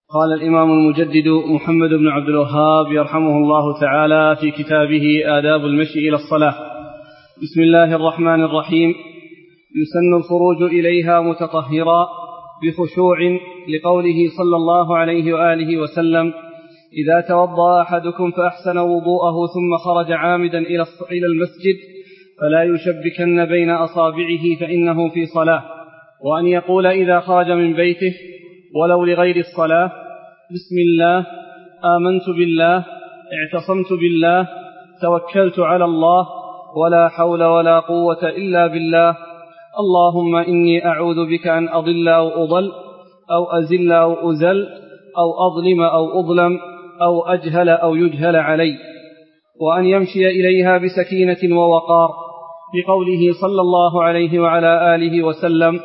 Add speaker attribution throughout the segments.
Speaker 1: قال الإمام المجدد محمد بن عبد الوهاب يرحمه الله تعالى في كتابه آداب المشي إلى الصلاة: بسم الله الرحمن الرحيم. يسن الخروج إليها متطهرا بخشوع لقوله صلى الله عليه وآله وسلم: إذا توضأ أحدكم فأحسن وضوءه ثم خرج عامدا إلى المسجد فلا يشبكن بين أصابعه فإنه في صلاة. وأن يقول إذا خرج من بيته ولو لغير الصلاة: بسم الله، آمنت بالله، اعتصمت بالله، توكلت على الله، ولا حول ولا قوة إلا بالله، اللهم إني أعوذ بك أن أضل أو أضل أو أزل أو أزل أو أظلم أو أظلم أو أجهل أو يجهل علي. وأن يمشي إليها بسكينة ووقار بقوله صلى الله عليه وعلى آله وسلم: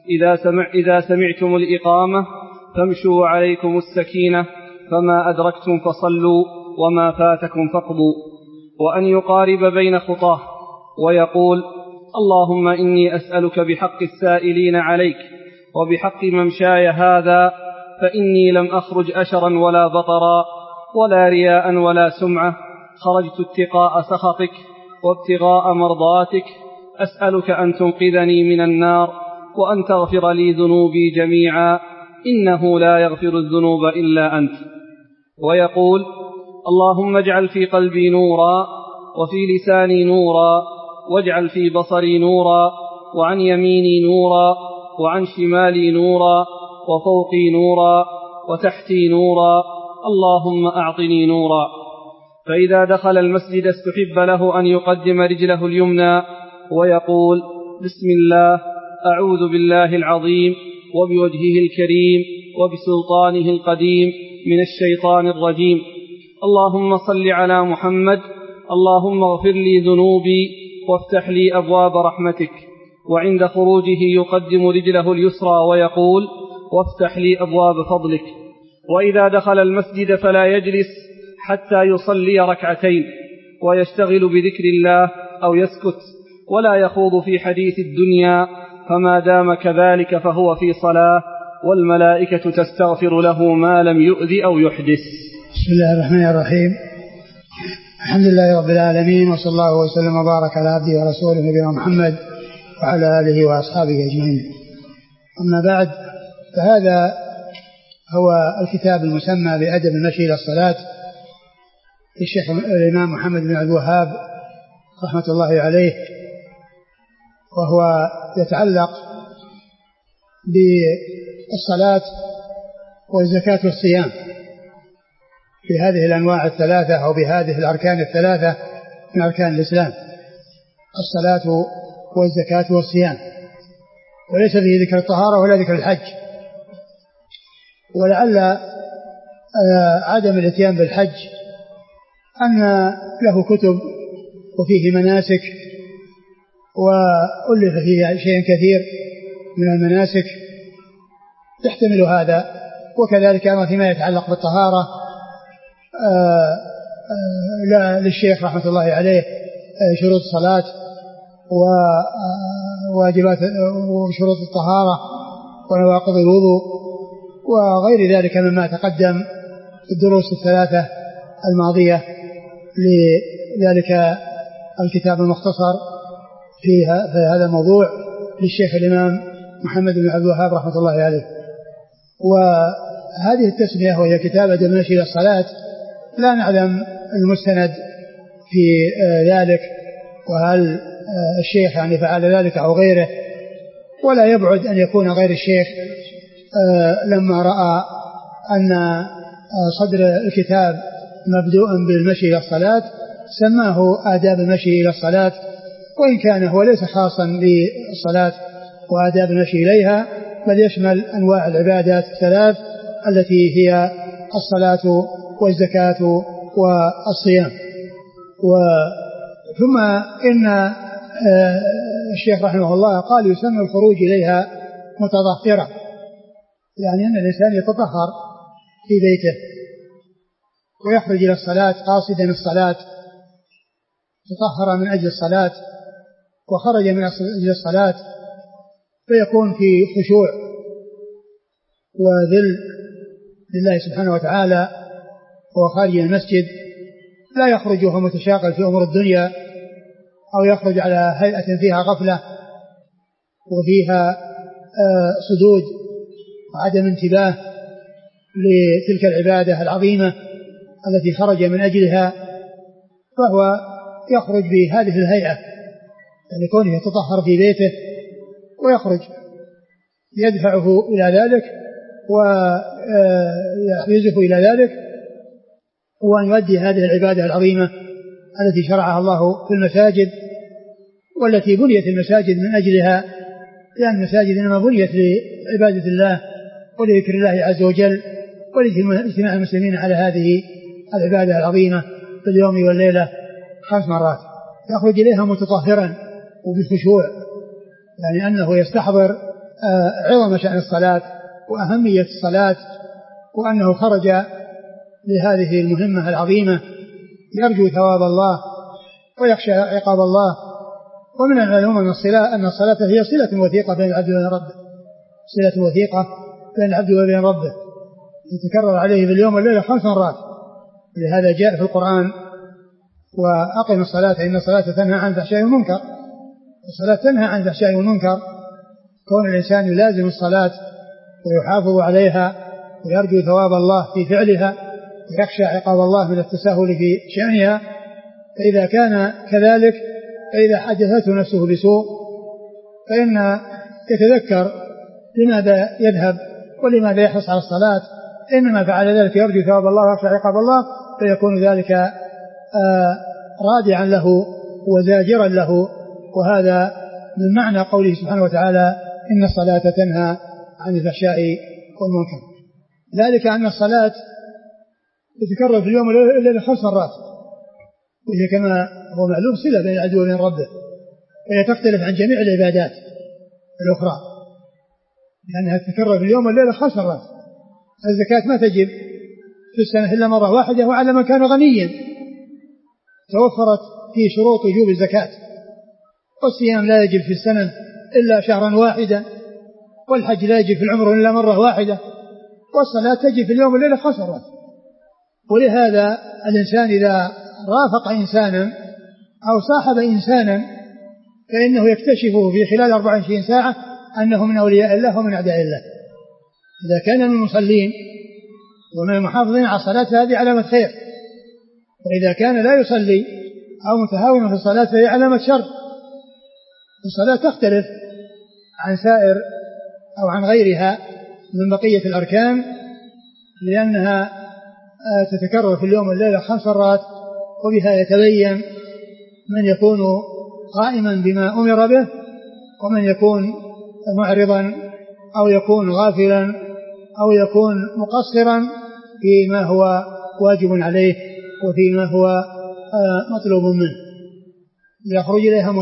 Speaker 1: إذا سمعتم الإقامة فامشوا عليكم السكينة، فما أدركتم فصلوا وما فاتكم فاقضوا. وأن يقارب بين خطاه ويقول: اللهم إني أسألك بحق السائلين عليك وبحق ممشاي هذا، فإني لم أخرج أشرا ولا بطرا ولا رياء ولا سمعة، خرجت اتقاء سخطك وابتغاء مرضاتك، أسألك أن تنقذني من النار وأن تغفر لي ذنوبي جميعا، إنه لا يغفر الذنوب إلا أنت. ويقول: اللهم اجعل في قلبي نورا وفي لساني نورا واجعل في بصري نورا وعن يميني نورا وعن شمالي نورا وفوقي نورا وتحتي نورا، اللهم أعطني نورا. فإذا دخل المسجد استحب له أن يقدم رجله اليمنى ويقول: بسم الله، أعوذ بالله العظيم وبوجهه الكريم وبسلطانه القديم من الشيطان الرجيم، اللهم صل على محمد، اللهم اغفر لي ذنوبي وافتح لي أبواب رحمتك. وعند خروجه يقدم رجله اليسرى ويقول: وافتح لي أبواب فضلك. وإذا دخل المسجد فلا يجلس حتى يصلي ركعتين ويشتغل بذكر الله أو يسكت، ولا يخوض في حديث الدنيا، فما دام كذلك فهو في صلاة، والملائكة تستغفر له ما لم يؤذ أو يحدث.
Speaker 2: بسم الله الرحمن الرحيم. الحمد لله رب العالمين، وصلى الله وسلم وبارك على عبده ورسوله نبينا محمد وعلى آله وأصحابه أجمعين. أما بعد، فهذا هو الكتاب المسمى بأدب المشي إلى الصلاة للشيخ الإمام محمد بن عبد الوهاب رحمة الله عليه، وهو يتعلق بالصلاة والزكاة والصيام بهذه الأنواع الثلاثة أو بهذه الأركان الثلاثة من أركان الإسلام: الصلاة والزكاة والصيام. وليس فيه ذكر الطهارة ولا ذكر الحج. ولعل عدم الاتيان بالحج أن له كتب وفيه مناسك وألف فيه شيء كثير من المناسك تحتمل هذا، وكذلك أيضا فيما يتعلق بالطهارة للشيخ رحمة الله عليه شروط الصلاة وواجبات وشروط الطهارة ونواقض الوضوء وغير ذلك مما تقدم في الدروس الثلاثة الماضية لذلك الكتاب المختصر في هذا الموضوع للشيخ الإمام محمد بن عبد الوهاب رحمة الله عليه. وهذه التسمية وهي كتاب أدب المشي إلى الصلاة لا نعلم المستند في ذلك، وهل الشيخ يعني فعل ذلك أو غيره، ولا يبعد أن يكون غير الشيخ لما رأى أن صدر الكتاب مبدوء بالمشي إلى الصلاة سماه آداب المشي إلى الصلاة، وإن كان هو ليس خاصا بالصلاة وآداب المشي إليها، بل يشمل أنواع العبادات الثلاث التي هي الصلاة والزكاة والصيام. ثم إن الشيخ رحمه الله قال: يسمى الخروج إليها متطهرا، يعني أن الإنسان يتطهر في بيته ويخرج إلى الصلاة قاصدا الصلاة، تطهر من أجل الصلاة وخرج من أجل الصلاة، فيكون في خشوع وذل لله سبحانه وتعالى هو خارج المسجد، لا يخرج وهو متشاغل في أمور الدنيا أو يخرج على هيئة فيها غفلة وفيها صدود وعدم انتباه لتلك العبادة العظيمة التي خرج من أجلها، فهو يخرج بهذه الهيئة، يعني كونه يتطهر في بيته ويخرج يدفعه إلى ذلك ويحرزه إلى ذلك، وأن يؤدي هذه العبادة العظيمة التي شرعها الله في المساجد والتي بنيت المساجد من أجلها، لأن المساجد إنما بنيت لعبادة الله ولذكر الله عز وجل ولاجتماع المسلمين على هذه العبادة العظيمة في اليوم والليلة 5 مرات. يخرج إليها متطهرا وبخشوع، يعني أنه يستحضر عظم شأن الصلاة وأهمية الصلاة، وأنه خرج لهذه المهمة العظيمة يرجو ثواب الله ويخشى عقاب الله. ومن المعلوم أن الصلاة هي صلة وثيقة بين العبد وبين ربه، صلة وثيقة بين العبد وبين ربه، يتكرر عليه في اليوم والليلة 5 مرات. لهذا جاء في القرآن: وأقم الصلاة إن الصلاة تنهى عن الفحشاء والمنكر. الصلاة تنهى عن الفحشاء والمنكر، كون الإنسان يلازم الصلاة ويحافظ عليها ويرجو ثواب الله في فعلها ويخشى عقاب الله من التساهل في شأنها. فإذا كان كذلك، فإذا حدثته نفسه بسوء فإن يتذكر لماذا يذهب ولماذا يحرص على الصلاة، إنما فعل ذلك يرجو ثواب الله ويخشى عقاب الله، فيكون ذلك رادعا له وزاجرا له. وهذا من معنى قوله سبحانه وتعالى: إن الصلاة تنهى عن الفحشاء والمنكر. ذلك أن الصلاة تتكرر في اليوم والليلة 5 مرات، وهي كما هو معلوم صلة بين العبد وبين ربه، وهي تختلف عن جميع العبادات الأخرى لأنها تتكرر في اليوم والليلة 5 مرات. الزكاة ما تجب في السنة إلا مرة واحدة، وعلى من كان غنيا توفرت فيه شروط وجوب الزكاة. والصيام لا يجب في السنة إلا شهرا واحدا، والحج لا يجب في العمر إلا مرة واحدة، والصلاة تجب في اليوم والليلة 5 مرات. ولهذا الإنسان إذا رافق إنسانا أو صاحب إنسانا فإنه يكتشفه في خلال 24 ساعة أنه من أولياء الله ومن أعداء الله. إذا كان من المصلين ومن المحافظين على الصلاة هذه علامة خير، وإذا كان لا يصلي أو متهاونا في الصلاة فهي علامة شر. الصلاة تختلف عن سائر أو عن غيرها من بقية الأركان، لأنها تتكرر في اليوم والليلة 5 مرات، وبها يتبين من يكون قائما بما أمر به ومن يكون معرضا أو يكون غافلا أو يكون مقصرا فيما هو واجب عليه وفيما هو مطلوب منه. يخرج إليها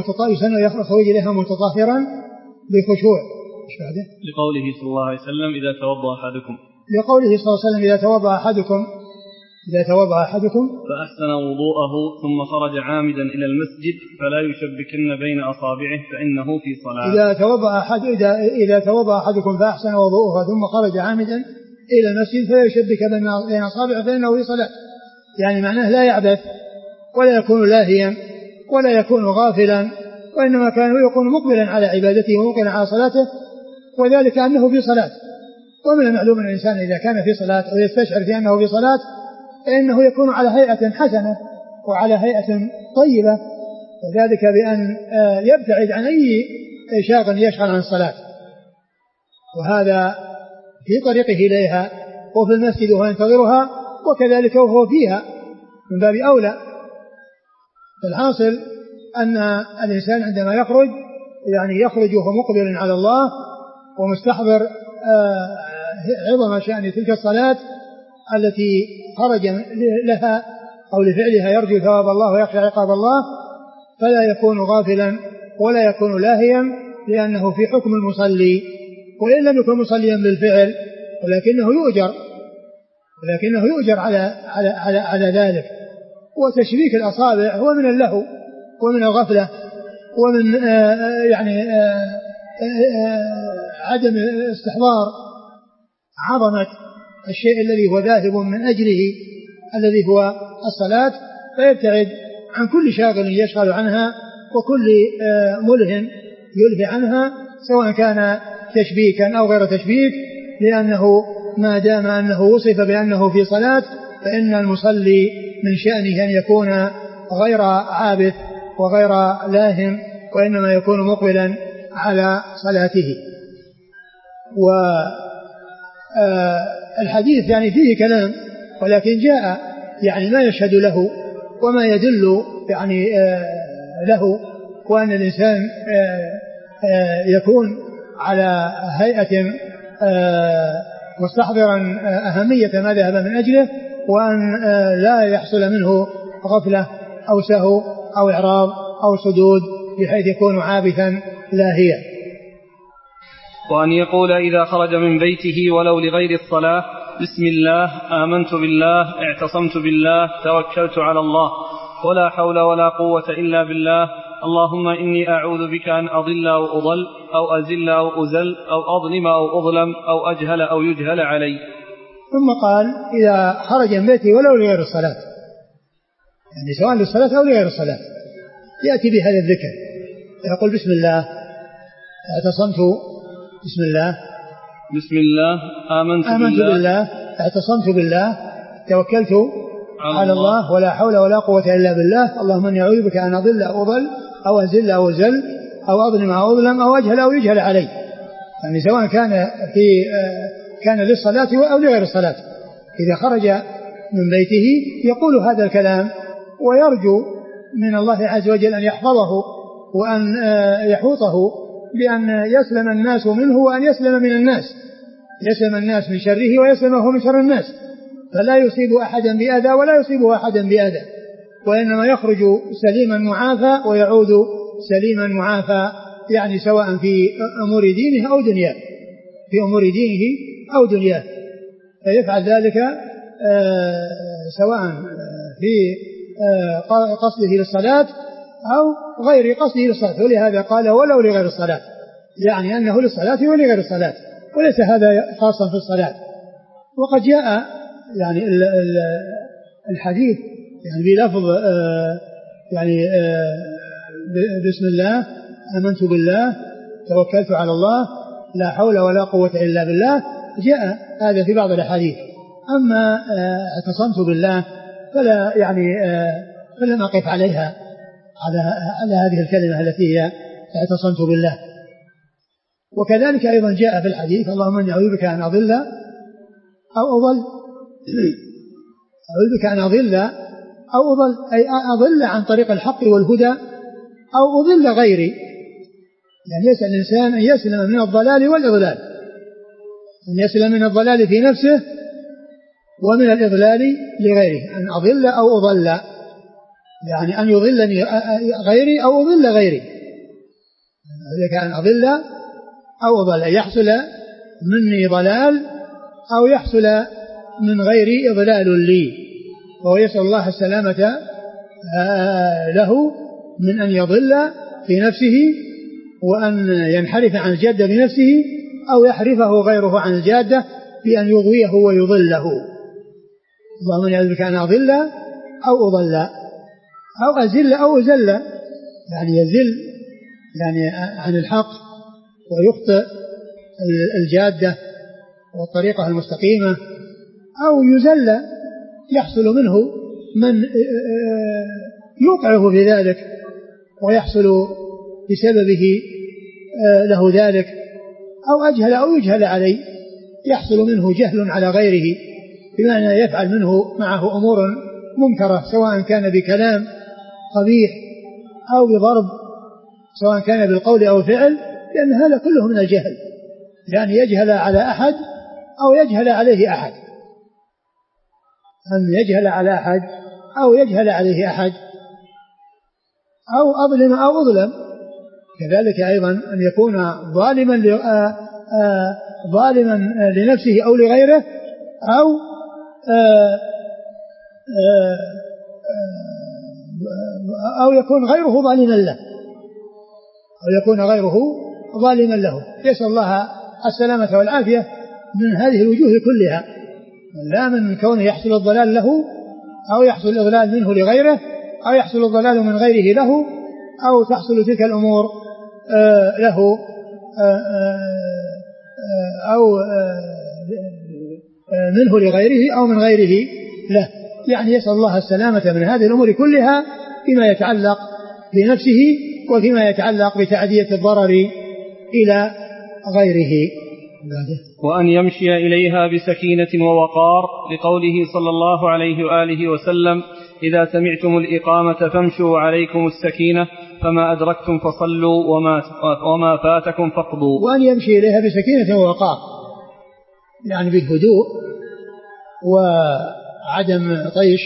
Speaker 2: متطهرا بخشوع.
Speaker 1: لقوله صلى الله عليه وسلم: إذا توضأ أحدكم.
Speaker 2: لقوله صلى الله عليه وسلم: إذا توضأ أحدكم
Speaker 1: فأحسن وضوءه ثم خرج عامدا إلى المسجد فلا يشبكن بين أصابعه فإنه في صلاة.
Speaker 2: إذا توضأ أحدكم فأحسن وضوءه ثم خرج عامدا إلى المسجد فلا يشبك بين أصابعه فإنه في صلاة. يعني معناه لا يعبث ولا يكون لاهيا ولا يكون غافلا، وإنما كان يكون مقبلا على عبادته ومقبلا على صلاته، وذلك أنه في صلاة. ومن المعلوم أن الإنسان إذا كان في صلاة أو يستشعر في أنه في صلاة فإنه يكون على هيئة حسنة وعلى هيئة طيبة، وذلك بأن يبتعد عن أي شاغل يشغل عن الصلاة، وهذا في طريقه إليها وفي المسجد وهو ينتظرها، وكذلك وهو فيها من باب أولى. فالحاصل أن الإنسان عندما يخرج يعني يخرج وهو مقبل على الله ومستحضر عظم شأن تلك الصلاة التي خرج لها أو لفعلها يرجو ثواب الله ويخشى عقاب الله، فلا يكون غافلا ولا يكون لاهيا، لأنه في حكم المصلي، وإن لم يكن مصليا بالفعل ولكنه يؤجر على ذلك. وتشبيك الأصابع هو من اللهو ومن الغفلة ومن عدم استحضار عظمة الشيء الذي هو ذاهب من أجله الذي هو الصلاة، فيبتعد عن كل شاغل يشغل عنها وكل ملهم يلهي عنها، سواء كان تشبيكا أو غير تشبيك، لأنه ما دام أنه وصف بأنه في صلاة فإن المصلي من شأنه أن يكون غير عابث وغير لاهٍ، وإنما يكون مقبلا على صلاته. والحديث يعني فيه كلام، ولكن جاء يعني ما يشهد له وما يدل يعني له، وأن الإنسان يكون على هيئة مستحضرا أهمية ما ذهب من أجله، وأن لا يحصل منه غفلة أو سهو أو إعراض أو صدود بحيث يكون عابثا لاهيا.
Speaker 1: وأن يقول إذا خرج من بيته ولو لغير الصلاة: بسم الله، آمنت بالله، اعتصمت بالله، توكلت على الله، ولا حول ولا قوة إلا بالله، اللهم إني أعوذ بك أن أضل أو أضل أو أزل أو أزل أو أظلم أو أظلم أو أجهل أو يجهل علي.
Speaker 2: ثم قال: إذا خرج من بيته ولو لغير الصلاة، يعني سواء للصلاة أو لغير الصلاة، يأتي بهذا الذكر، يقول: بسم الله، اعتصمت، بسم الله،
Speaker 1: بسم الله، آمنت
Speaker 2: بالله، اعتصمت بالله، توكلت على الله، ولا حول ولا قوة إلا بالله، اللهم إني أعوذ بك أن أضل أو أضل أو أزل أو أزل أو أظلم أو أظلم أو أجهل أو يجهل علي. يعني سواء كان للصلاة أو لغير الصلاة، إذا خرج من بيته يقول هذا الكلام، ويرجو من الله عز وجل أن يحفظه وأن يحوطه بأن يسلم الناس منه وأن يسلم من الناس، يسلم الناس من شره ويسلمه من شر الناس، فلا يصيب أحدا بأذى ولا يصيب أحدا بأذى، وإنما يخرج سليما معافى ويعود سليما معافى، يعني سواء في أمور دينه أو دنياه، في أمور دينه أو دنياه، فيفعل ذلك سواء في قصده للصلاة أو غير قصده للصلاة. ولهذا قال: ولو لغير الصلاة، يعني أنه للصلاة ولغير الصلاة، وليس هذا خاصا في الصلاة. وقد جاء يعني الحديث يعني بلفظ يعني بسم الله، آمنت بالله، توكلت على الله، لا حول ولا قوة إلا بالله، جاء هذا في بعض الأحاديث. أما اعتصمت بالله فلا يعني فلم أقف عليها على هذه الكلمة التي هي اعتصمت بالله. وكذلك أيضا جاء في الحديث: اللهم إني أعوذ بك أن أضل أو أضل، أعوذ بك أن أضل أو أضل، أي أضل عن طريق الحق والهدى أو أضل غيري، يعني يسأل الإنسان أن يسلم من الضلال والإضلال، أن يسلم من الضلال في نفسه ومن الإضلال لغيره، أن أضل أو أضل، يعني أن يضلني غيري أو أضل غيري، ذلك أن أضل أو أضل، أن يحصل مني ضلال أو يحصل من غيري إضلال لي، وهو يسأل الله السلامة له من أن يضل في نفسه وأن ينحرف عن الجادة بنفسه، أو يحرفه غيره عن الجادة بأن يغويه ويضله. اللهم أعوذ بك أن أضل أو أضل أو أزل أو أزل، يعني يزل يعني عن الحق ويخطئ الجادة والطريقة المستقيمة، أو يزل يحصل منه من يوقعه في ذلك ويحصل بسببه له ذلك، أو أجهل أو يجهل عليه، يحصل منه جهل على غيره، بمعنى يفعل منه معه أمور منكرة، سواء كان بكلام قبيح أو بضرب، سواء كان بالقول أو فعل، لأن هذا كله من الجهل، يعني يجهل على أحد أو يجهل عليه أحد، أن يجهل على أحد أو يجهل عليه أحد، أو أظلم أو أظلم. كذلك أيضا أن يكون ظالما لنفسه أو لغيره، أو يكون غيره ظالما له، أو يكون غيره ظالما له. يسأل الله السلامة والعافية من هذه الوجوه كلها، لا من كونه يحصل الضلال له أو يحصل الإضلال منه لغيره أو يحصل الضلال من غيره له أو تحصل تلك الأمور له أو منه لغيره أو من غيره له. يعني يسأل الله السلامة من هذه الأمور كلها فيما يتعلق بنفسه وفيما يتعلق بتعدية الضرر إلى غيره.
Speaker 1: وأن يمشي إليها بسكينة ووقار، لقوله صلى الله عليه وآله وسلم: إذا سمعتم الإقامة فامشوا عليكم السكينة، فما أدركتم فصلوا وما فاتكم فاقضوا.
Speaker 2: وأن يمشي إليها بسكينة ووقار، يعني بالهدوء وعدم طيش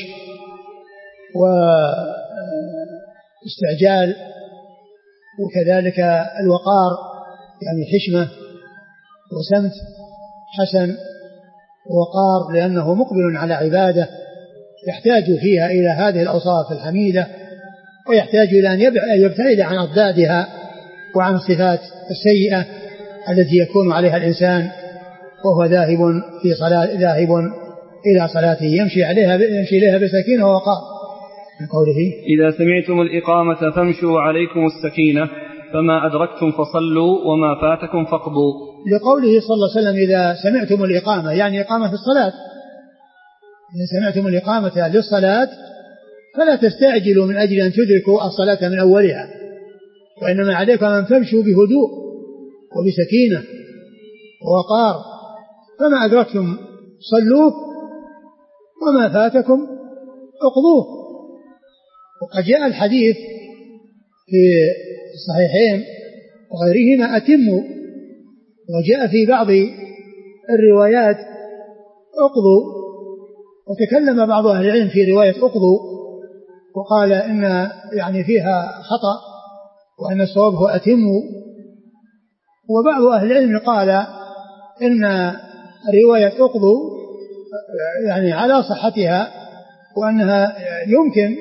Speaker 2: واستعجال، وكذلك الوقار يعني حشمة وسمت حسن، وقار لأنه مقبل على عبادة يحتاج فيها إلى هذه الأوصاف الحميدة، ويحتاج إلى أن يبتعد عن أضدادها وعن الصفات السيئة التي يكون عليها الإنسان وهو ذاهب إلى صلاته. يمشي إليها بسكينة ووقار، من قوله:
Speaker 1: إذا سمعتم الإقامة فامشوا عليكم السكينة، فما أدركتم فصلوا وما فاتكم فاقضوا.
Speaker 2: لقوله صلى الله عليه وسلم: إذا سمعتم الإقامة، يعني إقامة في الصلاة، إذا سمعتم الإقامة للصلاة فلا تستعجلوا من أجل أن تدركوا الصلاة من أولها، وإنما عليكم أن تمشوا بهدوء وبسكينة ووقار، فما أدركتم صلوه وما فاتكم اقضوه. وقد جاء الحديث في الصحيحين وغيرهما: أتموا. وجاء في بعض الروايات اقضوا، وتكلم بعض أهل العلم في رواية اقضوا وقال إن يعني فيها خطأ وأن الصواب هو أتموا. وبعض أهل العلم قال إن رواية اقضوا يعني على صحتها، وأنها يمكن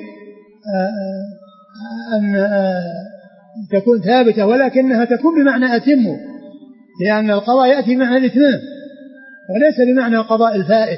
Speaker 2: أن تكون ثابتة، ولكنها تكون بمعنى أتموا، لأن القضاء يأتي بمعنى الإتمام وليس بمعنى القضاء الفائت.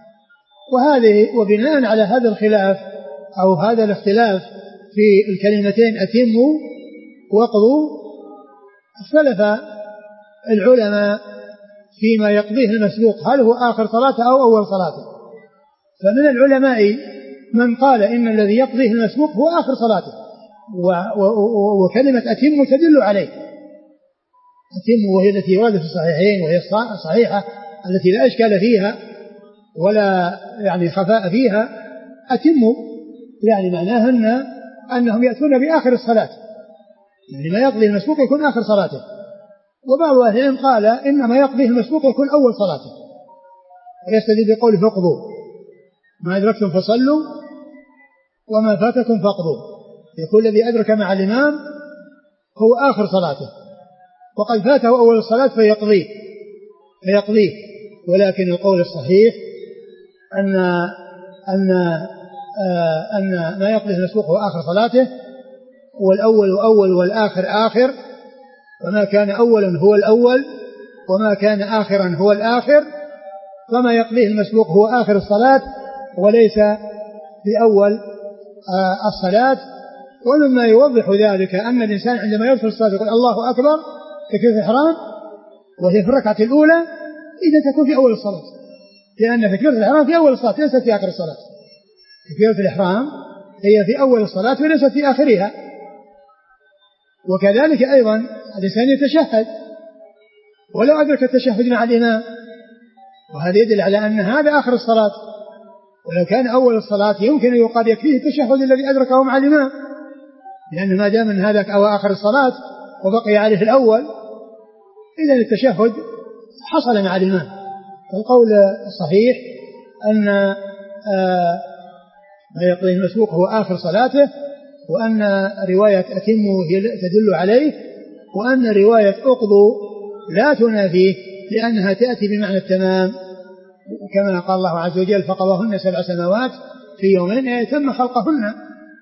Speaker 2: وبناء على هذا الخلاف أو هذا الاختلاف في الكلمتين أتموا واقضوا، اختلف العلماء فيما يقضيه المسبوق، هل هو آخر صلاته أو أول صلاته. فمن العلماء من قال إن الذي يقضيه المسبوق هو آخر صلاته، وكلمة أتم تدل عليه. أتم وهي التي وردت في الصحيحين، وهي الصحيحة التي لا إشكال فيها ولا يعني خفاء فيها. أتم يعني معناها أنهم يأتون بآخر الصلاة، يعني ما يقضي المسبوق يكون آخر صلاته. وبعض أهل العلم قال إنما يقضيه المسبوق يكون أول صلاته، ويستدل بقوله: فاقضوا ما أدركتم فصلوا وما فاتكم فاقضوا. يقول الذي أدرك مع الإمام هو آخر صلاته، وقد فاته أول الصلاة فيقضيه. ولكن القول الصحيح أن ما يقضيه المسبوق هو آخر صلاته، والأول أول والآخر آخر، وما كان أولا هو الأول وما كان آخرا هو الآخر، فما يقضيه المسبوق هو آخر الصلاة وليس في أول الصلاة. ومما يوضح ذلك أن الإنسان عندما يدخل الصلاة يقول: الله أكبر، تكبيرة الإحرام، وهي في الركعة الأولى إذا تكون في أول الصلاة، لأن تكبيرة الإحرام في أول الصلاة ليست في آخر الصلاة. تكبيرة الإحرام هي في أول الصلاة وليست في آخرها. وكذلك أيضا الإنسان يتشهد ولو أدرك التشهد مع الإمام، وهذا يدل على أن هذا آخر الصلاة. ولو كان أول الصلاة يمكن أن يقال يكفيه التشهد الذي أدركه مع الإمام، لأن ما دام من هذا أو آخر الصلاة وبقي عليه الأول، إذن التشهد حصل مع الإمام. القول الصحيح أن ما يقضيه المسبوق هو آخر صلاته، وأن رواية أتموا تدل عليه، وأن رواية أقضوا لا تنافيه، لأنها تأتي بمعنى التمام، كما قال الله عز وجل: فقضاهن 7 سنوات في يومين يتم خلقهن.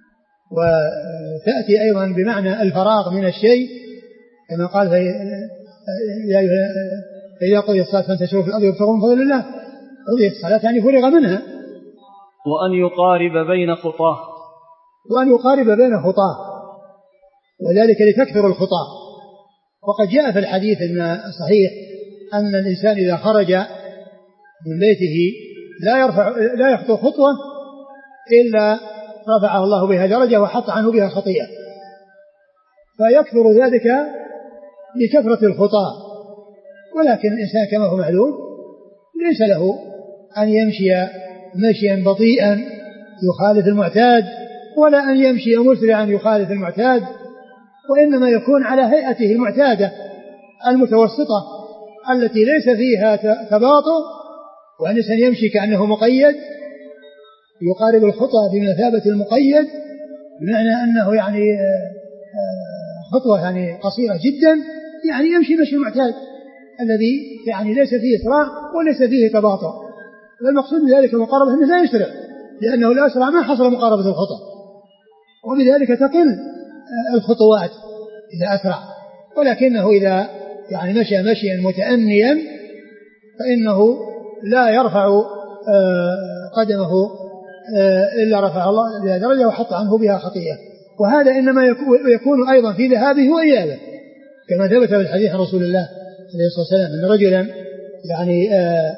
Speaker 2: وتأتي أيضا بمعنى الفراغ من الشيء، كما قال: فإذا قضي الصلاة فانتشروا في الأرض وابتغوا من فضل الله. قضيت الصلاة يعني فرغ منها.
Speaker 1: وأن يقارب بين خطاه،
Speaker 2: وأن يقارب بين خطاه، وذلك لتكثر الخطى. وقد جاء في الحديث الصحيح أن الإنسان إذا خرج من بيته لا يخطو خطوة إلا رفعه الله بها درجة وحط عنه بها خطيئة، فيكثر ذلك لكثرة الخطى. ولكن الإنسان كما هو معلوم ليس له أن يمشي مشيا بطيئا يخالف المعتاد، ولا أن يمشي مسرعا يخالف المعتاد، وإنما يكون على هيئته المعتادة المتوسطة التي ليس فيها تباطؤ، وأن الإنسان يمشي كأنه مقيد، يقارب الخطى بمثابة المقيد، بمعنى أنه يعني خطوة يعني قصيرة جدا، يعني يمشي مشي المعتاد الذي يعني ليس فيه إسراع وليس فيه تباطؤ. والمقصود من ذلك مقاربة أنه لا يسرع، لأنه الأسرع ما حصل مقاربة الخطى، وبذلك تقل الخطوات إذا أسرع. ولكنه إذا يعني مشى مشيا متأنيا فإنه لا يرفع قدمه إلا رفع الله بها درجة وحط عنه بها خطيئة. وهذا إنما يكون أيضا في ذهابه وإيابه، كما ثبت في الحديث عن رسول الله عليه الصلاة والسلام أن رجلا يعني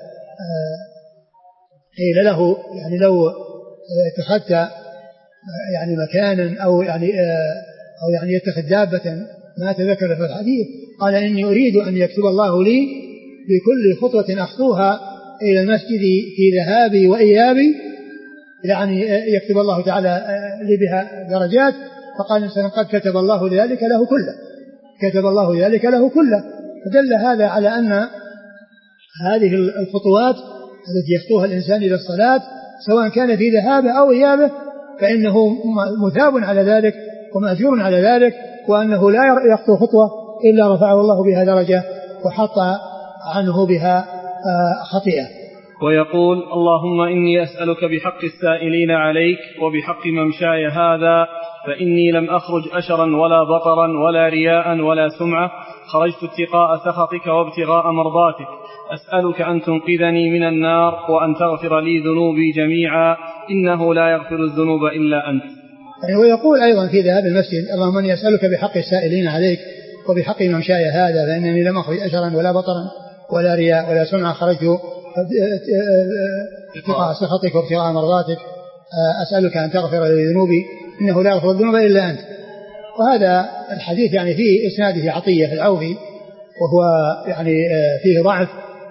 Speaker 2: قيل له يعني لو اتخذت يعني مكانا أو يعني يتخذ دابة ما تذكر في الحديث، قال إني أريد أن يكتب الله لي بكل خطوة أخطوها إلى المسجد في ذهابي وإيابي، يعني يكتب الله تعالى لي بها درجات. فقال الإنسان قد كتب الله ذلك له كله، كتب الله ذلك له كله. فدل هذا على أن هذه الخطوات التي يخطوها الإنسان إلى الصلاة سواء كان في ذهابه أو إيابه فإنه مثاب على ذلك ومأجور على ذلك، وأنه لا يخطو خطوة إلا رفعه الله بها درجة وحط عنه بها خطيئة.
Speaker 1: ويقول اللهم إني أسألك بحق السائلين عليك وبحق ممشاي هذا، فإني لم أخرج أشرا ولا بطرا ولا رياء ولا سمعة، خرجت اتقاء سخطك وابتغاء مرضاتك، أسألك أن تنقذني من النار وأن تغفر لي ذنوبي جميعا، إنه لا يغفر الذنوب إلا أنت.
Speaker 2: ويقول أيضا في ذهاب المسجد اللهم إني أسألك بحق السائلين عليك وبحق ممشاي هذا، فإنني لم أخرج أشرا ولا بطرا ولا رياء ولا سمعة، خرجت اتقاء سخطك وابتغاء مرضاتك، أسألك أن تغفر لي ذنوبي إنه لا يغفر الذنوب إلا أنت. وهذا الحديث يعني فيه إسناده عطية العوفي وهو يعني فيه ضعف،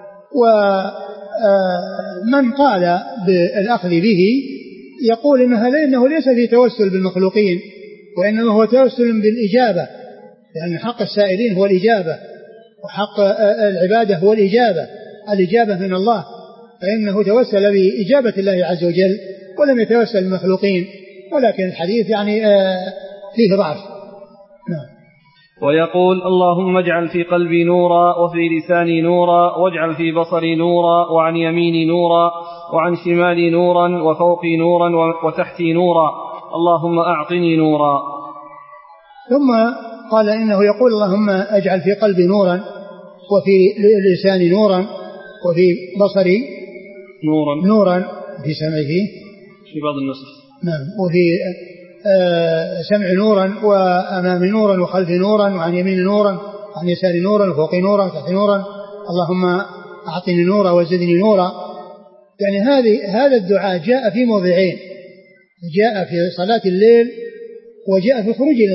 Speaker 2: ومن قال بالأخذ به يقول إنه ليس فيه توسل بالمخلوقين، وإنما هو توسل بالإجابة، لأن حق السائلين هو الإجابة، وحق العبادة هو الإجابة من الله، فإنه توسل بإجابة الله عز وجل ولم يتوسل المخلوقين. ولكن الحديث يعني فيه ضعف. نعم.
Speaker 1: ويقول اللهم اجعل في قلبي نورا وفي لساني نورا واجعل في بصري نورا وعن يميني نورا وعن شمالي نورا وفوقي نورا وتحتي نورا، اللهم أعطني نورا.
Speaker 2: ثم قال إنه يقول اللهم اجعل في قلبي نورا وفي لساني نورا وفي بصري نورا في سمعه
Speaker 1: في بعض النسخ،
Speaker 2: نعم، وفي سمع نورا وأمامي نورا وخلفي نورا وعن يمين نورا وعن يساري نورا وفوقي نورا وتحتي نورا، اللهم أعطني نورا وزدني نورا. يعني هذا الدعاء جاء في موضعين، جاء في صلاة الليل وجاء في الخروج إلى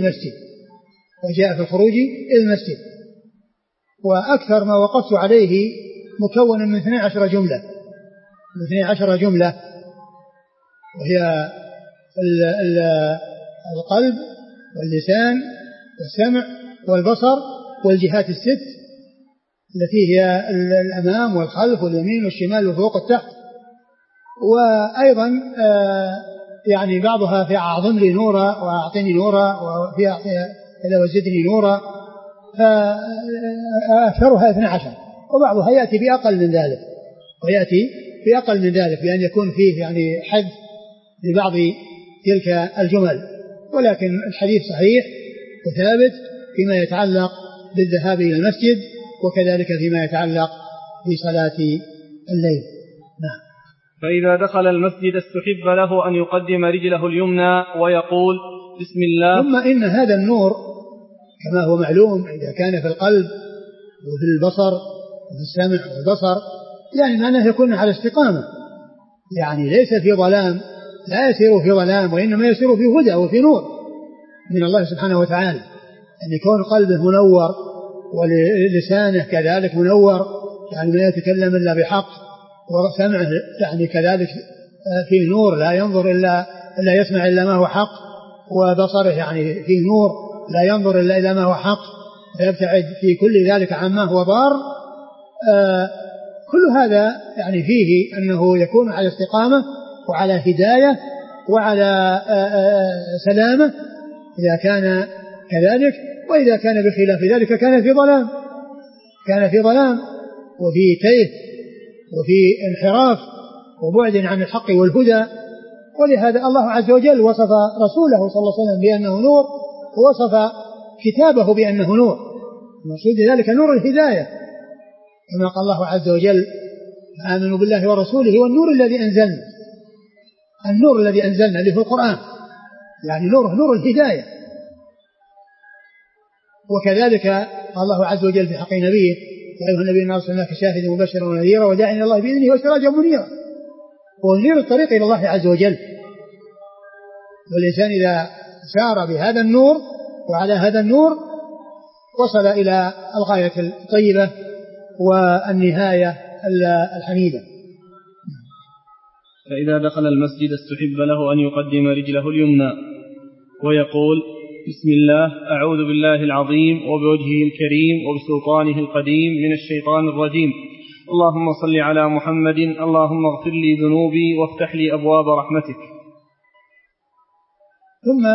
Speaker 2: المسجد، وأكثر ما وقفت عليه مكون من 12 جملة، وهي القلب واللسان والسمع والبصر والجهات الست التي هي الأمام والخلف واليمين والشمال والفوق والتحت. وأيضا يعني بعضها في أعظم لي نورا وأعطني نورا وفيها إذا وزدني نورا، فأكثرها 12، وبعضها يأتي بأقل من ذلك بأن يكون فيه يعني حد لبعض تلك الجمل. ولكن الحديث صحيح وثابت فيما يتعلق بالذهاب إلى المسجد، وكذلك فيما يتعلق بصلاة الليل. نعم.
Speaker 1: فإذا دخل المسجد استحب له أن يقدم رجله اليمنى ويقول بسم الله.
Speaker 2: ثم إن هذا النور كما هو معلوم إذا كان في القلب وفي البصر وفي السمع والبصر يعني معناه يكون على استقامة، يعني ليس في ظلام، لا يسير في ظلام، وإنما يسير في هدى وفي نور من الله سبحانه وتعالى. أن يكون قلبه منور ولسانه كذلك منور، يعني ما يتكلم إلا بحق، وسمعه يعني كذلك في نور لا ينظر إلا يسمع إلا ما هو حق، وبصره يعني في نور لا ينظر إلا إلى ما هو حق، فيبتعد في كل ذلك عما هو ضار. كل هذا يعني فيه أنه يكون على استقامة وعلى هداية وعلى سلامة إذا كان كذلك، وإذا كان بخلاف ذلك كان في ظلام وفي تيه وفي انحراف وبعد عن الحق والهدى. ولهذا الله عز وجل وصف رسوله صلى الله عليه وسلم بأنه نور، ووصف كتابه بأنه نور، المقصود ذلك نور الهداية، كما قال الله عز وجل آمنوا بالله ورسوله والنور الذي أنزلنا، النور الذي أنزلنا اللي هو القرآن، يعني نور الهداية. وكذلك قال الله عز وجل في حق نبيه يا أيها النبي إنا أرسلناك شاهدا ومبشرا ونذيرا وداعيا إلى الله بإذنه وسراجا منيرا، ونير الطريق إلى الله عز وجل. والإنسان إذا سار بهذا النور وعلى هذا النور وصل إلى الغاية الطيبة والنهاية الحميدة.
Speaker 1: فإذا دخل المسجد استحب له أن يقدم رجله اليمنى ويقول بسم الله أعوذ بالله العظيم وبوجهه الكريم وبسلطانه القديم من الشيطان الرجيم، اللهم صل على محمد، اللهم اغفر لي ذنوبي وافتح لي أبواب رحمتك.
Speaker 2: ثم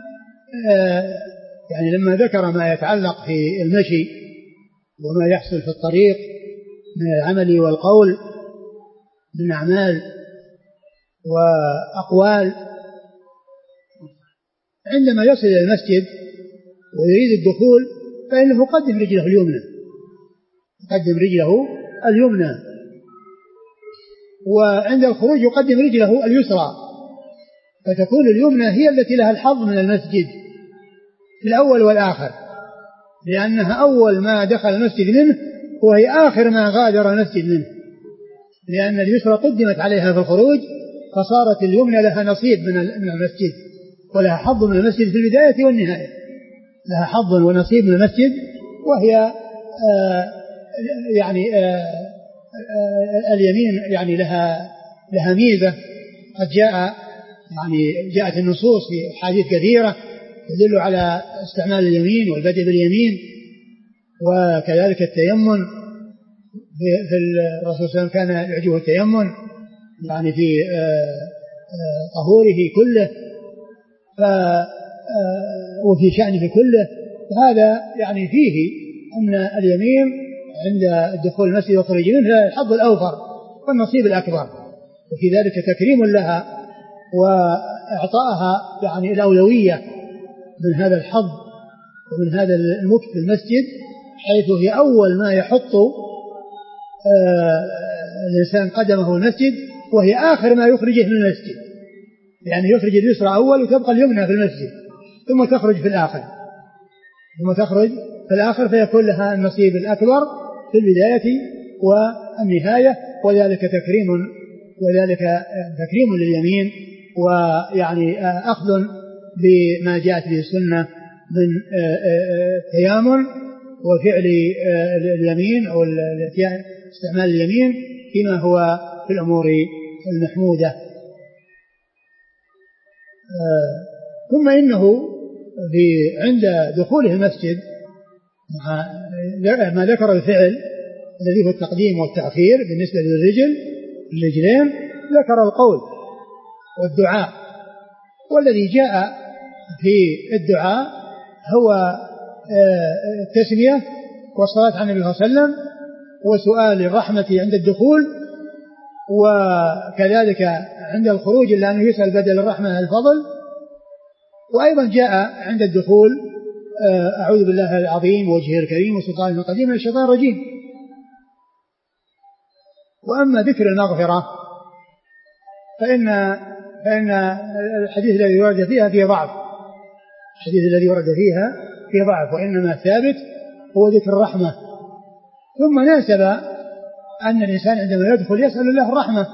Speaker 2: يعني لما ذكر ما يتعلق في المشي وما يحصل في الطريق من العمل والقول من أعمال وأقوال، عندما يصل إلى المسجد ويريد الدخول فإنه يقدم رجله اليمنى، وعند الخروج يقدم رجله اليسرى، فتكون اليمنى هي التي لها الحظ من المسجد في الأول والآخر، لأنها أول ما دخل المسجد منه وهي آخر ما غادر المسجد منه، لأن اليسرى قدمت عليها في الخروج، فصارت اليمنى لها نصيب من المسجد ولها حظ من المسجد في البداية والنهاية، لها حظ ونصيب من المسجد، وهي يعني اليمين يعني لها ميزة قد جاءت النصوص في حديث كثيرة تدل على استعمال اليمين والبدء باليمين، وكذلك التيمم في الرسول صلى الله عليه وسلم كان يعجبه التيمم يعني في طهوره كله وفي شأنه كله. فهذا يعني فيه أن اليمين عند الدخول المسجد والخروج منه الحظ الأوفر والنصيب الأكبر، وفي ذلك تكريم لها وإعطائها يعني الأولوية من هذا الحظ ومن هذا المكث في المسجد، حيث هي أول ما يحط الإنسان قدمه المسجد، وهي آخر ما يخرجه من المسجد، يعني يخرج اليسرى أول وتبقى اليمنى في المسجد، ثم تخرج في الآخر فيكون لها النصيب الأكبر في البداية والنهاية، وذلك تكريم لليمين، ويعني أخذ بما جاءت به السنة من تيامن وفعل اليمين أو استعمال اليمين فيما هو في الأمور المحمودة. ثم إنه عند دخوله المسجد ما ذكر الفعل الذي هو التقديم والتأخير بالنسبة للرجلين، ذكر القول والدعاء، والذي جاء في الدعاء هو التسمية والصلاة على النبي صلى الله عليه وسلم وسؤال الرحمة عند الدخول، وكذلك عند الخروج إلا أنه يسأل بدل الرحمة الفضل. وأيضا جاء عند الدخول أعوذ بالله العظيم وجهه الكريم وسلطانه القديم من الشيطان الرجيم. وأما ذكر المغفرة فإن الحديث الذي ورد فيها فيه ضعف، وإنما الثابت هو ذكر الرحمة. ثم ناسب أن الإنسان عندما يدخل يسأل الله الرحمة،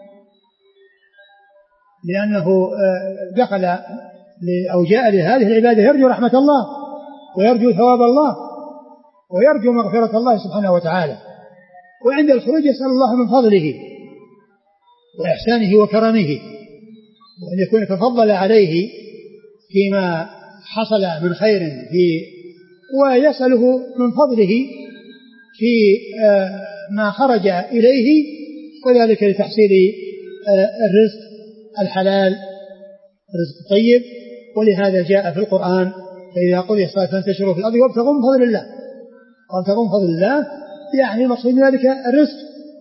Speaker 2: لأنه دخل أو جاء لهذه العبادة يرجو رحمة الله ويرجو ثواب الله ويرجو مغفرة الله سبحانه وتعالى، وعند الخروج يسأل الله من فضله وإحسانه وكرمه، وأن يكون تفضل عليه فيما حصل من خير ويسأله من فضله في ما خرج إليه، وذلك لتحصيل الرزق الحلال، الرزق الطيب. ولهذا جاء في القرآن: فإذا قضي الصلاة فانتشروا في الأرض وابتغوا من فضل الله، يعني المقصود من ذلك الرزق.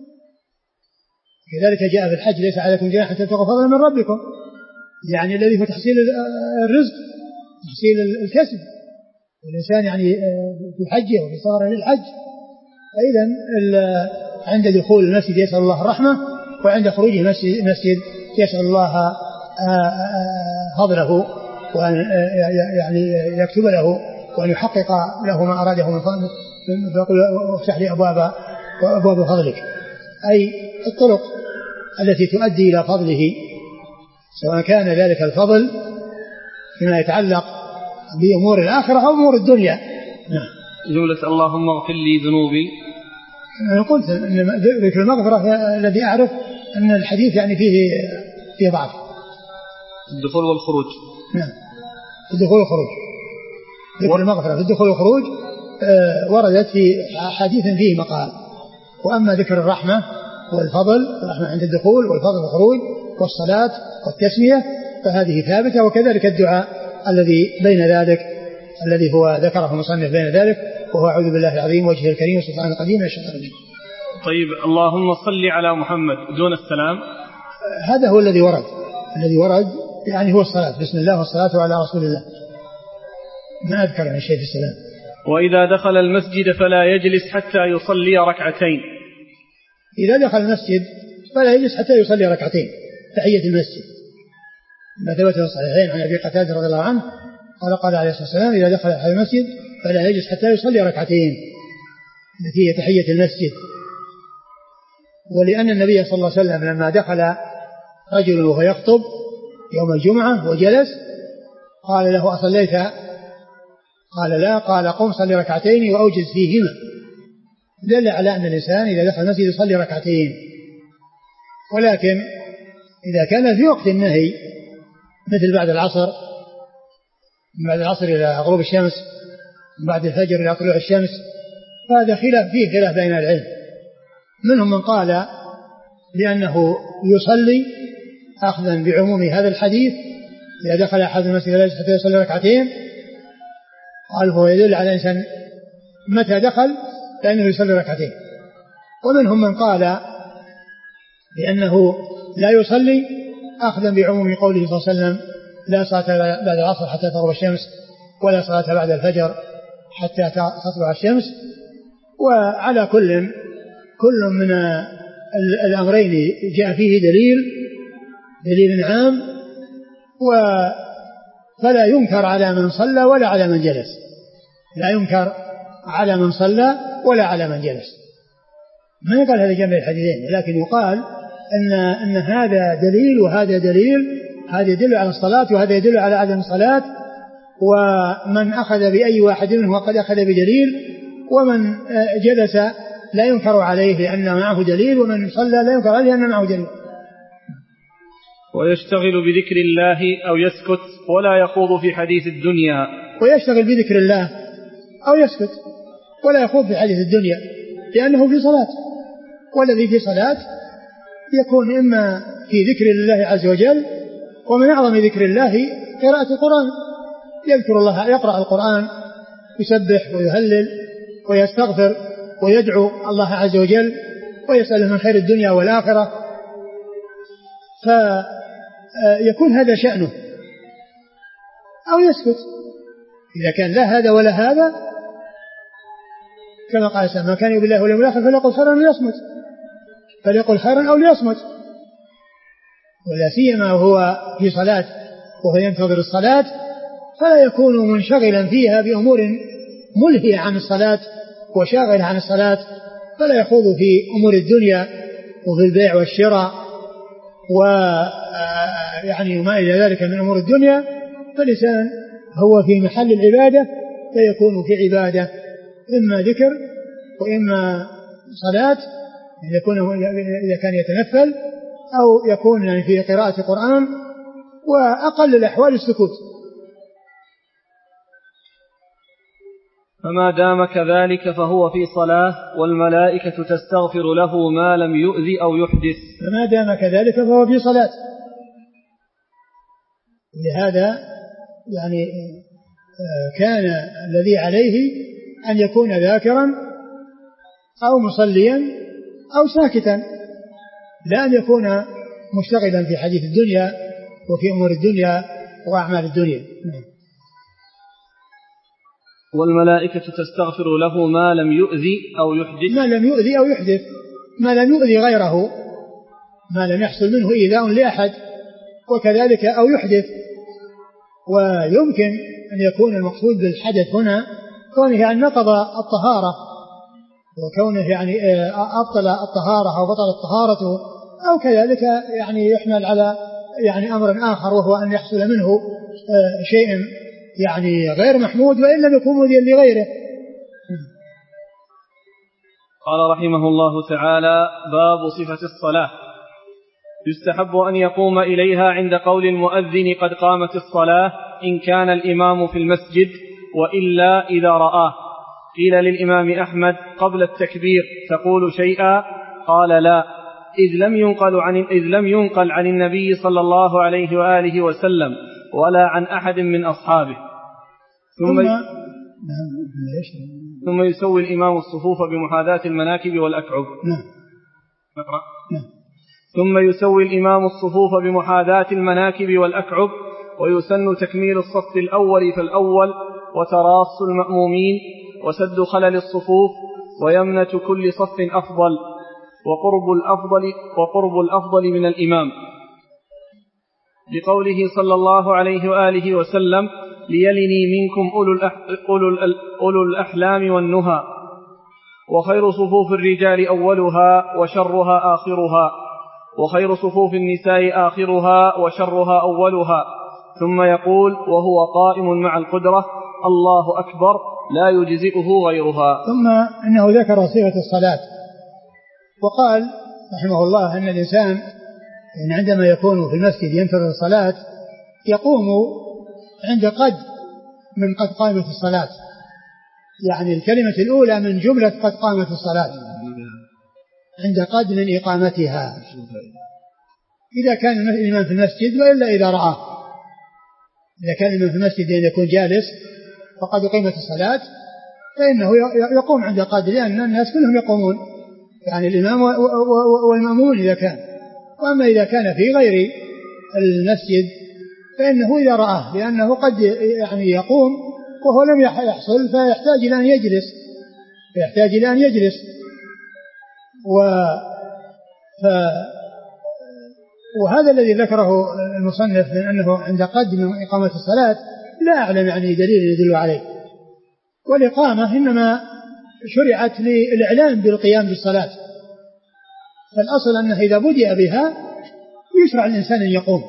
Speaker 2: كذلك جاء في الحج: ليس عليكم جناح تبتغوا فضلا من ربكم، يعني الذي هو تحصيل الرزق، تحصيل الكسب، والإنسان يعني في حجه وفي سفره للحج. فإذا عند دخول المسجد يسأل الله الرحمة، وعند خروجه المسجد يسأل الله فضله، وأن يعني يكتب له وأن يحقق له ما أراده من فضله، فيقول: افتح لي أبواب فضلك، أي الطرق التي تؤدي إلى فضله، سواء كان ذلك الفضل فيما يتعلق بأمور الآخرة أو أمور الدنيا.
Speaker 1: جملة اللهم اغفر لي ذنوبي،
Speaker 2: أنا قلت أن ذكر المغفرة الذي أعرف أن الحديث يعني فيه ضعف.
Speaker 1: الدخول والخروج.
Speaker 2: نعم، الدخول والخروج. ذكر المغفرة في الدخول والخروج وردت في حديث فيه مقال. وأما ذكر الرحمة والفضل، الرحمة عند الدخول والفضل والخروج والصلاة والتسمية، فهذه ثابتة. وكذلك الدعاء الذي بين ذلك، الذي هو ذكره المصنف بين ذلك، وهو: أعوذ بالله العظيم وجهه الكريم وسلطانه القديم من الشيطان الرجيم.
Speaker 1: طيب، اللهم صل على محمد دون السلام،
Speaker 2: هذا هو الذي ورد يعني هو الصلاة، بسم الله والصلاة على رسول الله، ما أذكر عن شيء في السلام.
Speaker 1: وإذا دخل المسجد فلا يجلس حتى يصلي ركعتين.
Speaker 2: إذا دخل المسجد فلا يجلس حتى يصلي ركعتين، تحية المسجد، ما ثبت في الصحيحين عن أبي قتادة رضي الله عنه قال عليه الصلاة والسلام: إذا دخل المسجد فلا يجلس حتى يصلي ركعتين، التي هي تحية المسجد. ولأن النبي صلى الله عليه وسلم لما دخل رجل وهو يخطب يوم الجمعة وجلس قال له: أصليت؟ قال: لا. قال: قم صلي ركعتين وأوجز فيهما. دل على أن الإنسان إذا دخل المسجد يصلي ركعتين. ولكن إذا كان في وقت النهي مثل بعد العصر، من بعد العصر إلى غروب الشمس، من بعد الفجر إلى طلوع الشمس، فهذا فيه خلاف بين العلم. منهم من قال بأنه يصلي أخذا بعموم هذا الحديث: إذا دخل أحد المسجد فلا يجلس حتى يصلي ركعتين. قال هو يدل على الإنسان متى دخل فإنه يصلي ركعتين. ومنهم من قال بأنه لا يصلي أخذا بعموم قوله صلى الله عليه وسلم: لا صلاة بعد العصر حتى تغرب الشمس، ولا صلاة بعد الفجر حتى تطلع الشمس. وعلى كل من الأمرين جاء فيه دليل عام، فلا ينكر على من صلى ولا على من جلس، لا ينكر على من صلى ولا على من جلس. ما يقال هذا جمع الحديثين، ولكن يقال أن هذا دليل وهذا دليل، هذا يدل على الصلاة وهذا يدل على عدم الصلاة، ومن أخذ بأي واحد منه وقد أخذ بدليل، ومن جلس لا ينكر عليه لأن معه دليل، ومن صلى لا ينكر عليه لأن معه دليل.
Speaker 1: ويشتغل بذكر الله أو يسكت ولا يخوض في حديث الدنيا.
Speaker 2: ويشتغل بذكر الله أو يسكت ولا يخوض في حديث الدنيا، لأنه في صلاة، والذي في صلاة يكون إما في ذكر الله عز وجل، ومن أعظم ذكر الله قراءة القرآن، يذكر الله، يقرأ القرآن، يسبح ويهلل ويستغفر ويدعو الله عز وجل ويسأله من خير الدنيا والآخرة، فيكون هذا شأنه. أو يسكت إذا كان لا هذا ولا هذا، كما قال سبحانه: ما كان بالله واليوم الآخر فليقل خيرا وليصمت. فليقل خيرا أو ليصمت، ولا سيما هو في صلاة وهو ينتظر الصلاة، فلا يكون منشغلا فيها بأمور ملهية عن الصلاة وشاغل عن الصلاة، فلا يخوض في أمور الدنيا وفي البيع والشراء ويعني ما إلى ذلك من أمور الدنيا. فالإنسان هو في محل العبادة فيكون في عبادة، إما ذكر وإما صلاة إذا كان يتنفل، أو يكون يعني في قراءة قرآن، وأقل الأحوال السكوت.
Speaker 1: فما دام كذلك فهو في صلاة والملائكة تستغفر له ما لم يؤذي أو يحدث.
Speaker 2: فما دام كذلك فهو في صلاة. لهذا يعني كان الذي عليه أن يكون ذاكرا أو مصليا أو ساكتا، لا أن يكون مشتغلا في حديث الدنيا وفي أمور الدنيا وأعمال الدنيا.
Speaker 1: والملائكة تستغفر له ما لم يؤذي أو يحدث.
Speaker 2: ما لم يؤذي أو يحدث، ما لم يؤذي غيره، ما لم يحصل منه إيذاء لأحد، وكذلك أو يحدث. ويمكن أن يكون المقصود بالحدث هنا كونه أن نقض الطهارة، وكونه يعني أبطل الطهارة أو بطلت طهارته، أو كذلك يعني يحمل على يعني أمر آخر، وهو أن يحصل منه شيء يعني غير محمود وإن لم يكن مؤذيا لغيره.
Speaker 1: قال رحمه الله تعالى: باب صفة الصلاة. يستحب أن يقوم إليها عند قول المؤذن قد قامت الصلاة إن كان الإمام في المسجد، وإلا إذا رآه. قيل للإمام أحمد: قبل التكبير تقول شيئا؟ قال: لا، إذ لم ينقل عن النبي صلى الله عليه وآله وسلم ولا عن أحد من أصحابه. ثم يسوي الإمام الصفوف بمحاذاة المناكب والأكعب. ثم يسوي الإمام الصفوف بمحاذاة المناكب والأكعب، ويسن تكميل الصف الأول فالأول، وتراص المأمومين، وسد خلل الصفوف، ويمنة كل صف أفضل، وقرب الأفضل من الإمام، لقوله صلى الله عليه وآله وسلم: ليلني منكم أولو الأحلام والنهى. وخير صفوف الرجال أولها وشرها آخرها، وخير صفوف النساء آخرها وشرها أولها. ثم يقول وهو قائم مع القدرة: الله أكبر، لا يجزئه غيرها.
Speaker 2: ثم إنه ذكر صفة الصلاة، وقال رحمه الله أن الإنسان عندما يكون في المسجد ينتظر الصلاة يقوم عند قد من قد قامت الصلاة، يعني الكلمة الأولى من جملة قد قامت الصلاة، عند قد من إقامتها، إذا كان الإمام في المسجد، وإلا إذا رآه. إذا كان الإمام في المسجد أن يكون جالس وقد قيمت الصلاة فإنه يقوم عند قد، لأن الناس كلهم يقومون، يعني الإمام والمأمون إذا كان. وأما إذا كان في غير المسجد فإنه إذا رآه، لأنه قد يعني يقوم وهو لم يحصل فيحتاج إلى أن يجلس. وهذا الذي ذكره المصنف من أنه عند قد من إقامة الصلاة لا أعلم يعني دليل يدل عليه. والإقامة إنما شرعت للإعلام بالقيام بالصلاة، فالأصل أنه إذا بدأ بها يشرع للإنسان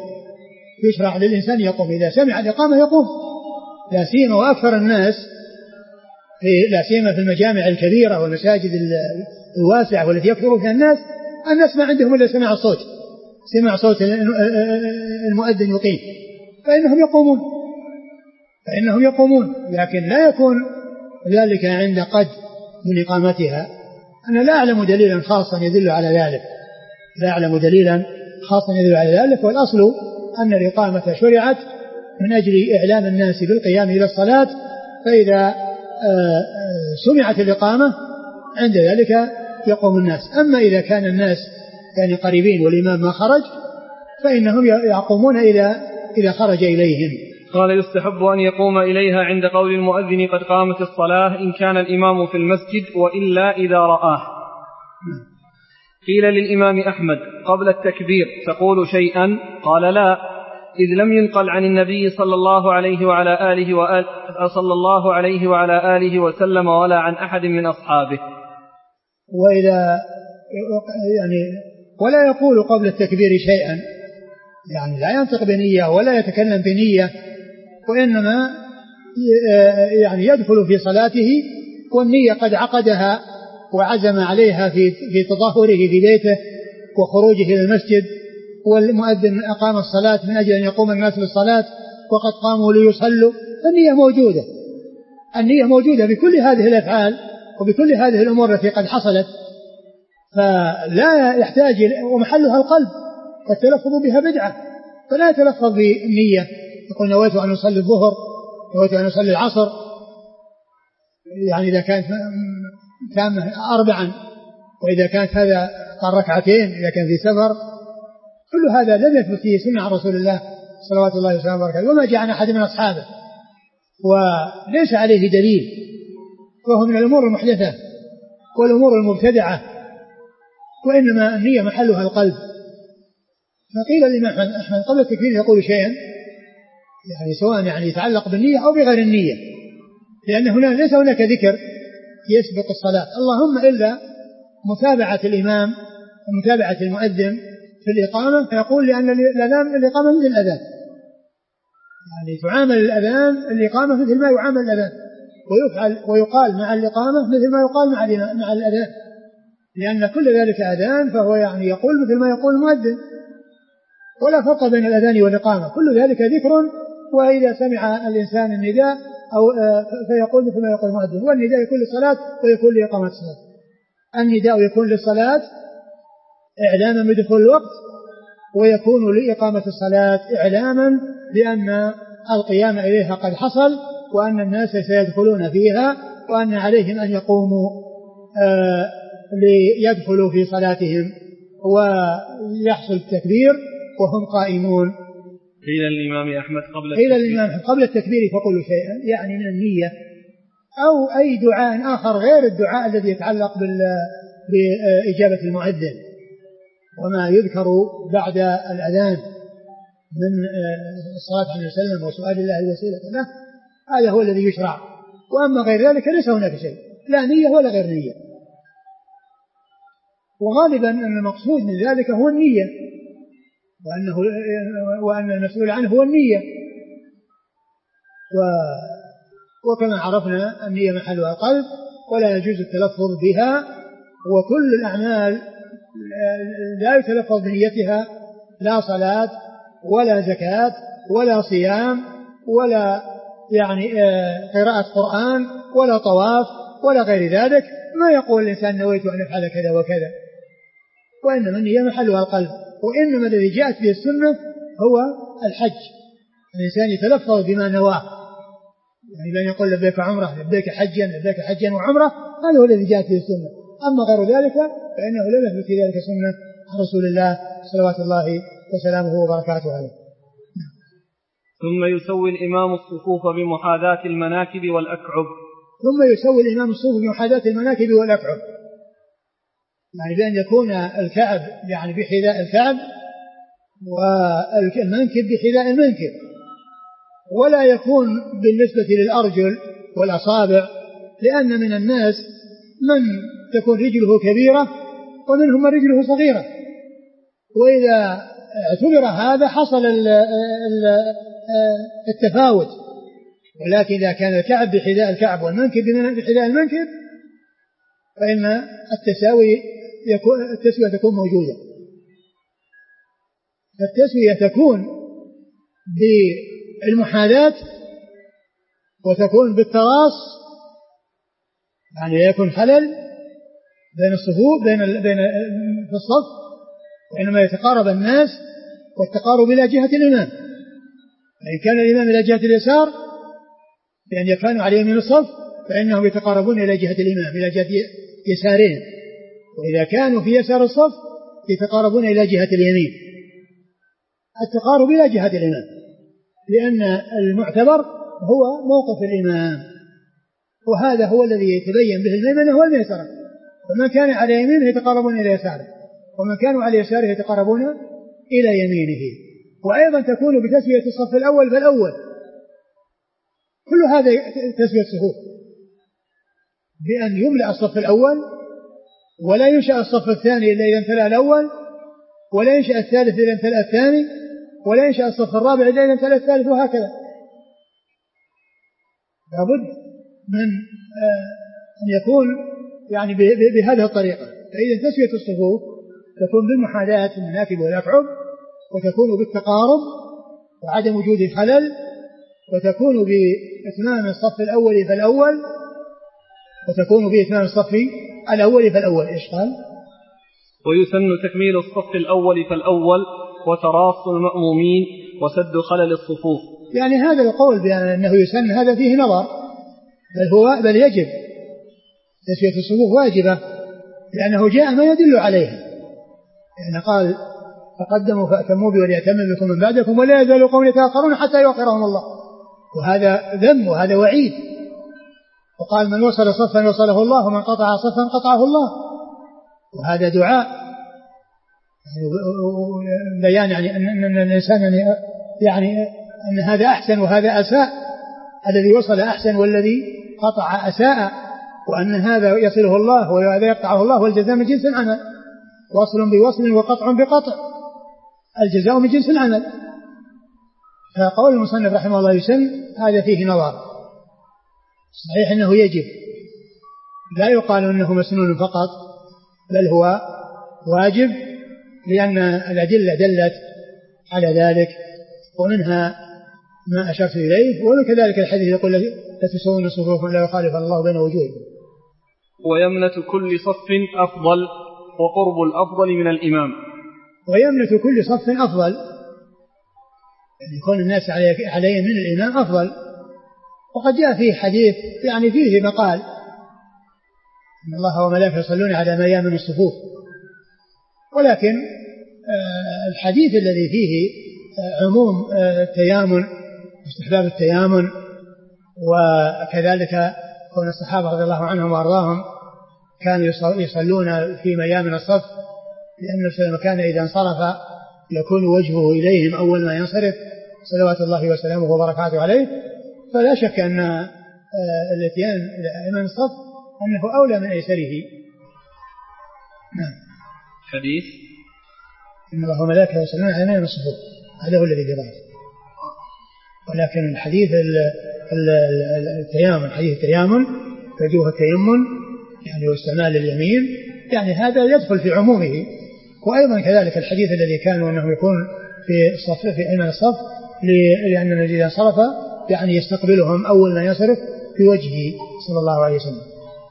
Speaker 2: أن يقوم، إذا سمع الإقامة يقوم، لا سيما وأكثر الناس لا سيما في المجامع الكبيرة والمساجد الواسعة والتي يكثر فيها الناس ما عندهم إلا سمع صوت المؤذن يقيم، فإنهم يقومون، لكن لا يكون ذلك عند قد من إقامتها. أنا لا أعلم دليلا خاصا يدل على ذلك، والأصل أن الإقامة شرعت من أجل إعلام الناس بالقيام إلى الصلاة، فإذا سمعت الإقامة عند ذلك يقوم الناس. أما إذا كان الناس يعني قريبين والإمام ما خرج فإنهم يقومون إذا خرج إليهم.
Speaker 1: قال: يستحب أن يقوم إليها عند قول المؤذن قد قامت الصلاة إن كان الإمام في المسجد، وإلا إذا رآه. قيل للإمام أحمد قبل التكبير تقول شيئا؟ قال لا، إذ لم ينقل عن النبي صلى الله عليه وعلى آله وسلم ولا عن أحد من أصحابه.
Speaker 2: وإذا ولا يقول قبل التكبير شيئا، يعني لا ينطق بنية ولا يتكلم بنية، وإنما يعني يدخل في صلاته والنية قد عقدها وعزم عليها في تظاهره في بيته وخروجه إلى المسجد، والمؤذن أقام الصلاة من أجل أن يقوم الناس للصلاة وقد قاموا ليصلوا، النية موجودة بكل هذه الأفعال وبكل هذه الأمور التي قد حصلت، فلا يحتاج، ومحلها القلب، والتلفظ بها بدعة، فلا يتلفظ بالنية يقول نويت أن أصلي الظهر، نويت أن أصلي العصر، يعني إذا كانت تامة 4، وإذا كانت هذا قال ركعتين إذا كان في سفر، كل هذا لم يثبت فيه سنة عن رسول الله صلوات الله وسلامه وبركاته، وما جاء عن أحد من أصحابه، وليس عليه دليل، وهو من الأمور المحدثة والأمور المبتدعة، وإنما النية محلها القلب. فقيل الإمام أحمد قبل التكبير يقول شيئا، يعني سواء يعني يتعلق بالنية أو بغير النية، لأن هنا ليس هناك ذكر يسبق الصلاة، اللهم إلا متابعة الإمام ومتابعة المؤذن في الإقامة، فيقول لأن الإقامة مثل الأذان، يعني تعامل الإقامة مثل ما يعامل الأذان، ويقال مع الإقامة مثل ما يقال مع الأذان، لأن كل ذلك أذان، فهو يعني يقول مثل ما يقول المؤذن، ولا فرق بين الأذان والإقامة، كل ذلك ذكر. وإذا سمع الإنسان النداء فيقول مثل ما يقول المؤذن، والنداء يكون للصلاة ويكون لإقامة الصلاة. النداء يكون للصلاة إعلاما بدخول الوقت، ويكون لإقامة الصلاة إعلاما بأن القيام إليها قد حصل، وأن الناس سيدخلون فيها، وأن عليهم أن يقوموا ليدخلوا في صلاتهم ويحصل التكبير وهم قائمون.
Speaker 1: قيل الإمام أحمد
Speaker 2: قبل التكبير فقولوا شيئا، يعني من النية أو أي دعاء آخر غير الدعاء الذي يتعلق بإجابة المؤذن، وما يذكر بعد الأذان من الصلاة عليه وسلم وسؤال الله الوسيلة له، هذا هو الذي يشرع، وأما غير ذلك ليس هناك شيء، لا نية ولا غير نية، وغالبا أن المقصود من ذلك هو النية، وأن المسؤول عنه هو النية، وكما عرفنا النية محلها القلب، ولا يجوز التلفظ بها، وكل الأعمال لا يتلفظ بنيتها، لا صلاة ولا زكاة ولا صيام ولا يعني قراءة قرآن ولا طواف ولا غير ذلك، ما يقول الإنسان نويت أن أفعل كذا وكذا، وإنما النية محلها القلب. وإنما الذي جاءت به السنة هو الحج، الإنسان يتلفظ بما نواه، يعني بأن يقول لبيك عمرة، لبيك حجا وعمرة، هذا هو الذي جاءت به السنة. أما غير ذلك فإنه لم يثبت في ذلك سنة عن رسول الله صلوات الله وسلامه وبركاته عليه.
Speaker 1: ثم يسوي الإمام الصفوف بمحاذاة المناكب والأكعب.
Speaker 2: يعني بأن يكون الكعب يعني بحذاء الكعب والمنكب بحذاء المنكب، ولا يكون بالنسبة للأرجل والأصابع، لأن من الناس من تكون رجله كبيرة ومنهم من رجله صغيرة، وإذا اعتبر هذا حصل التفاوت. ولكن إذا كان الكعب بحذاء الكعب والمنكب بحذاء المنكب فإن التسوية تكون موجودة. التسوية تكون بالمحاذاة وتكون بالتراص، يعني لا يكون خلل بين الصفوف بين في الصف، وإنما يتقارب الناس، والتقارب إلى جهة الإمام. فإن كان الإمام إلى جهة اليسار بأن يكونوا على يمين الصف فإنهم يتقاربون إلى جهة الإمام إلى جهة يسارين، وإذا كانوا في يسار الصف يتقاربون إلى جهة اليمين، التقارب إلى جهة الإمام، لأن المعتبر هو موقف الإمام، وهذا هو الذي يتبين به الميمنة والميسرة، فمن كان على يمينه يتقاربون إلى يساره، ومن كانوا على يساره يتقربون إلى يمينه. وأيضا تكون بتسوية الصف الأول فالأول، كل هذا تسوية الصفوف، بأن يملأ الصف الأول ولا ينشأ الصف الثاني إلا إذا امتلأ الأول، ولا ينشأ الثالث إلا امتلأ الثاني، ولا ينشأ الصف الرابع إلا إذا امتلأ الثالث، وهكذا. لابد من أن يكون يعني بهذه الطريقة. فإذا تسوية الصفوف تكون بالمحاذاة المناكب والأكعب، وتكون بالتقارب وعدم وجود خلل، وتكون بإتمام الصف الأول فالأول، وتكون بإتمام الصف الأول فالأول. إيش قال؟
Speaker 1: ويسن تكميل الصف الأول فالأول وتراص المأمومين وسد خلل الصفوف.
Speaker 2: يعني هذا القول بأنه يسن هذا فيه نظر، بل يجب تسوية الصفوف واجبة، لأنه جاء ما يدل عليها، يعني قال تقدموا فأتموا بي وليأتم بكم من بعدكم ولا يزال قوم يتأخرون حتى يؤخرهم الله، وهذا ذم وهذا وعيد. وقال من وصل صفا وصله الله ومن قطع صفا قطعه الله، وهذا دعاء بيان يعني أن الإنسان يعني أن هذا أحسن وهذا أساء، الذي وصل أحسن والذي قطع أساء، وأن هذا يصله الله وهذا يقطعه الله، والجزاء من جنس العمل، وصل بوصل وقطع بقطع، الجزاء من جنس العمل. فقول المصنف رحمه الله يسن هذا فيه نظر، صحيح أنه يجب، لا يقال أنه مسنون فقط، بل هو واجب، لأن الأدلة دلت على ذلك، ومنها ما أشرت إليه، وكذلك الحديث يقول لا تسوون صفوفا لا يخالف الله بين وجوهكم.
Speaker 1: ويمنة كل صف أفضل وقرب الأفضل من الإمام.
Speaker 2: ويمنة كل صف أفضل، يعني يكون الناس عليه من الإمام أفضل. وقد جاء فيه حديث يعني فيه مقال إن الله وملائكته يصلون على ميامن الصفوف، ولكن الحديث الذي فيه عموم التيامن واستحباب التيامن، وكذلك كون الصحابة رضي الله عنهم وأرضاهم كانوا يصلون في ميامن الصف، لأن كان إذا انصرف يكون وجهه إليهم أول ما ينصرف صلوات الله وسلامه وبركاته عليه. فلا شك أن الاتيان إلى أيمن الصف أنه أولى من أيسره. نعم.
Speaker 1: حديث
Speaker 2: إن الله وملائكته يصلون على أيمن الصفوف، هذا هو الذي ضبط. ولكن الحديث التيامن، حديث التيامن وجوه التيمن يعني واستعمال اليمين، يعني هذا يدخل في عمومه. وأيضا كذلك الحديث الذي كان أنه يكون في الصف في أيمن الصف، لأن الذي انصرف يعني يستقبلهم أول ما ينصرف في وجهه صلى الله عليه وسلم.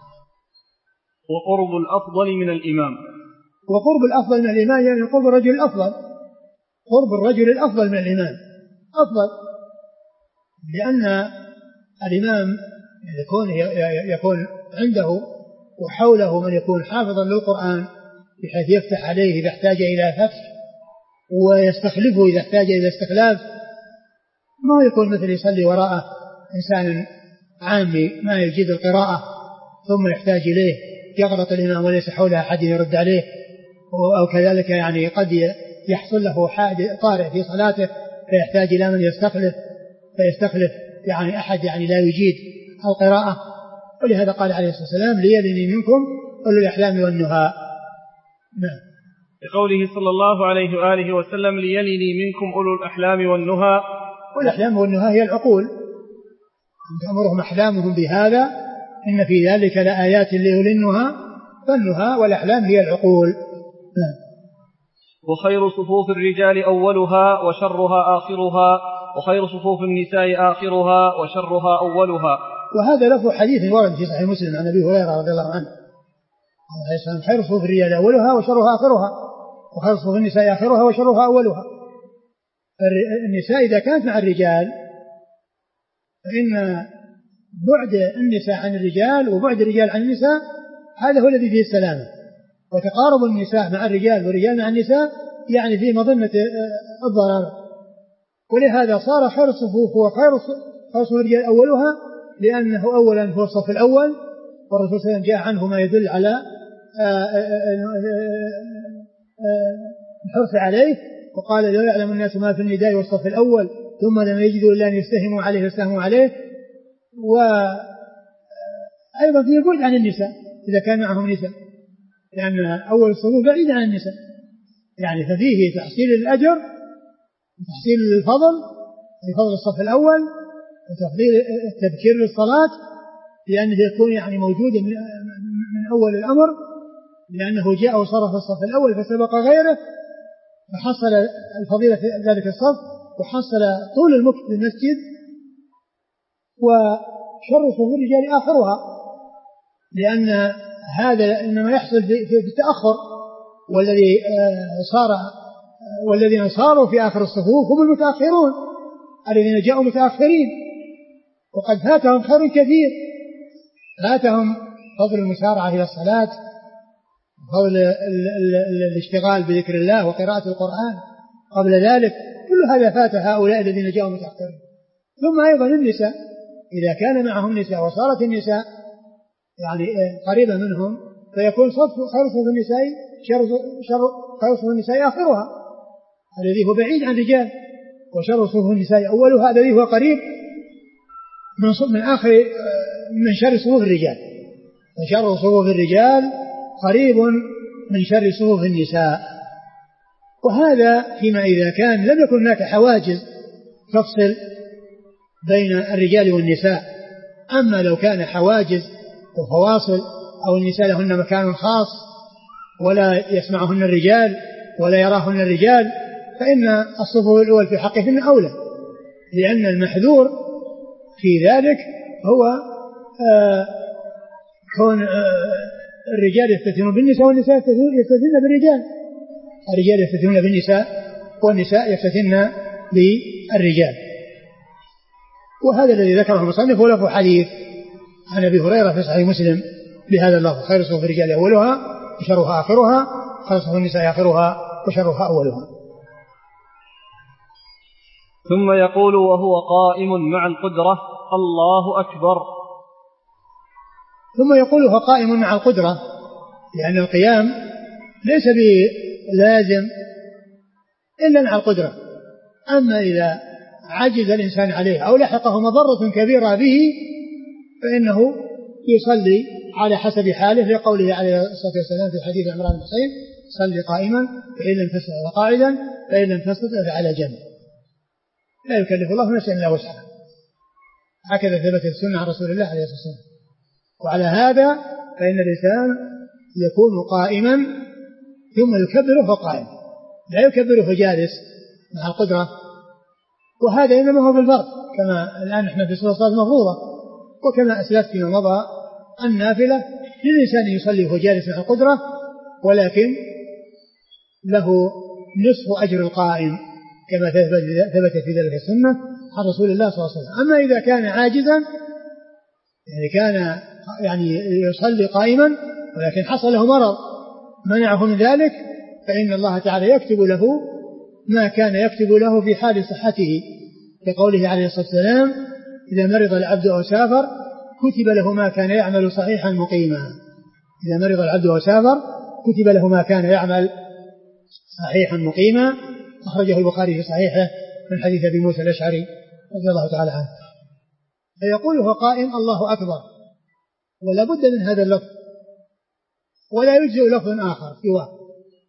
Speaker 1: وقرب الأفضل من الإمام.
Speaker 2: وقرب الأفضل من الإمام يعني قرب الرجل الأفضل، قرب الرجل الأفضل من الإمام أفضل، لأن الإمام يكون عنده وحوله من يكون حافظا للقرآن بحيث يفتح عليه إذا احتاج إلى فتح، ويستخلفه إذا احتاج إلى استخلاف. ما يكون مثل يصلي وراءه إنسان عامي ما يجيد القراءة ثم يحتاج إليه، يغلط الإمام وليس حوله أحد يرد عليه، أو كذلك يعني قد يحصل له طارئ في صلاته فيحتاج إلى من فيستخلف يعني أحد يعني لا يجيد القراءة. ولهذا قال عليه الصلاة والسلام ليلني منكم أولو الأحلام والنهى. نعم.
Speaker 1: بقوله صلى الله عليه وآله وسلم ليلني منكم أولو الأحلام والنهى.
Speaker 2: والأحلام والنهى هي العقول، أن تأمرهم أحلامهم بهذا إن في ذلك لآيات لأولي النهى، فالنهى والأحلام هي العقول. نعم.
Speaker 1: وخير صفوف الرجال أولها وشرها آخرها، وخير صفوف النساء آخرها وشرها أولها.
Speaker 2: وهذا لفظ حديث ورد في صحيح مسلم عن أبي هريرة رضي الله عنه خير صفوف الرجال أولها وشرها آخرها، وخير صفوف النساء آخرها وشرها أولها. النساء إذا كانت مع الرجال فإن بعد النساء عن الرجال وبعد الرجال عن النساء هذا هو الذي فيه السلامة. وتقارب النساء مع الرجال والرجال مع النساء يعني في مظنة الضرر. ولهذا صار خير الصفوف هو خير صفوف الرجال أولها، لأنه أولا هو الصف الأول، والرسول صلى الله عليه وسلم جاء عنه ما يدل على الحرص عليه. وقال لو يعلم الناس ما في النداء والصف الأول ثم لم يجدوا إلا أن يستهموا عليه فاستهموا عليه. وأيضا في البعد عن النساء إذا كان معهم نساء، لأن أول الصفوف بعيد عن النساء، يعني ففيه تحصيل الأجر وتحصيل الفضل في فضل الصف الأول وتفضيل التبكير للصلاة، لأنه يكون يعني موجودا من أول الأمر، لأنه جاء وصرف الصف الأول فسبق غيره فحصل الفضيلة في ذلك الصف وحصل طول المكث في المسجد. وشر صفوف الرجال آخرها، لأن هذا إنما يحصل في التأخر، والذين صاروا في آخر الصفوف هم المتأخرون الذين جاءوا متأخرين، وقد فاتهم خير كثير، فاتهم فضل المسارعة إلى الصلاة، فضل الاشتغال بذكر الله وقراءة القرآن قبل ذلك، كل هذا فات هؤلاء الذين جاءوا متأخرين. ثم أيضا النساء إذا كان معهم نساء وصارت النساء يعني قريبة منهم فيكون خير صفوف النساء خير صفوف النساء آخرها الذي هو بعيد عن الرجال، وشر صفوف النساء أولها الذي هو قريب من آخر من شر صفوف الرجال، فشر صفوف الرجال قريب من شر صفوف النساء. وهذا فيما إذا كان لم يكن هناك حواجز تفصل بين الرجال والنساء. أما لو كان حواجز وفواصل أو النساء لهن مكان خاص ولا يسمعهن الرجال ولا يراهن الرجال فإن الصفوف الأول في حقهن أولى، لأن المحذور في ذلك هو كون الرجال يفتتنون بالنساء والنساء يفتتن بالرجال، الرجال يفتتنون بالنساء والنساء يفتتن بالرجال. وهذا الذي ذكره المصنف ولفظ حديث عن أبي هريرة في صحيح مسلم بهذا اللفظ: خير صفوف الرجال أولها وشرها آخرها، خير صفوف النساء آخرها وشرها أولها.
Speaker 1: ثم يقول وهو قائم مع القدرة: الله أكبر.
Speaker 2: ثم يقول وهو قائم مع القدرة، لأن القيام ليس بلازم إلا مع القدرة. أما إذا عجز الإنسان عليه أو لحقه مضرة كبيرة به فإنه يصلي على حسب حاله، لقوله عليه الصلاة والسلام في حديث عمران بن حصين: صلي قائما فإن لم تستطع فقاعدا فإن لم تستطع فعلى جنب. لا يكلف الله نفسا إلا وسعها، هكذا ثبت السنة عن رسول الله عليه الصلاة والسلام. وعلى هذا فإن الإنسان يكون قائما ثم يكبر فهو قائم، لا يكبر فهو جالس مع القدرة. وهذا إنما هو في الفرض، كما الآن نحن في صلاة المفروضة، وكما أسلفت فيما مضى النافلة للإنسان يصلي وهو جالس مع القدرة، ولكن له نصف أجر القائم كما ثبت في ذلك السنة عن رسول الله صلى الله عليه وسلم. أما إذا كان عاجزا، يعني كان يصلي قائما ولكن حصل له مرض منعه من ذلك، فإن الله تعالى يكتب له ما كان يكتب له في حال صحته، كقوله عليه الصلاة والسلام: إذا مرض العبد أو سافر كتب له ما كان يعمل صحيحا مقيما. إذا مرض العبد أو سافر كتب له ما كان يعمل صحيحا مقيما. أخرجه البخاري في صحيحه من حديث أبي موسى الأشعري رضي الله تعالى عنه. فيقول هو قائم الله أكبر، ولا بد من هذا اللفظ، ولا يجزئ لفظ آخر سواه.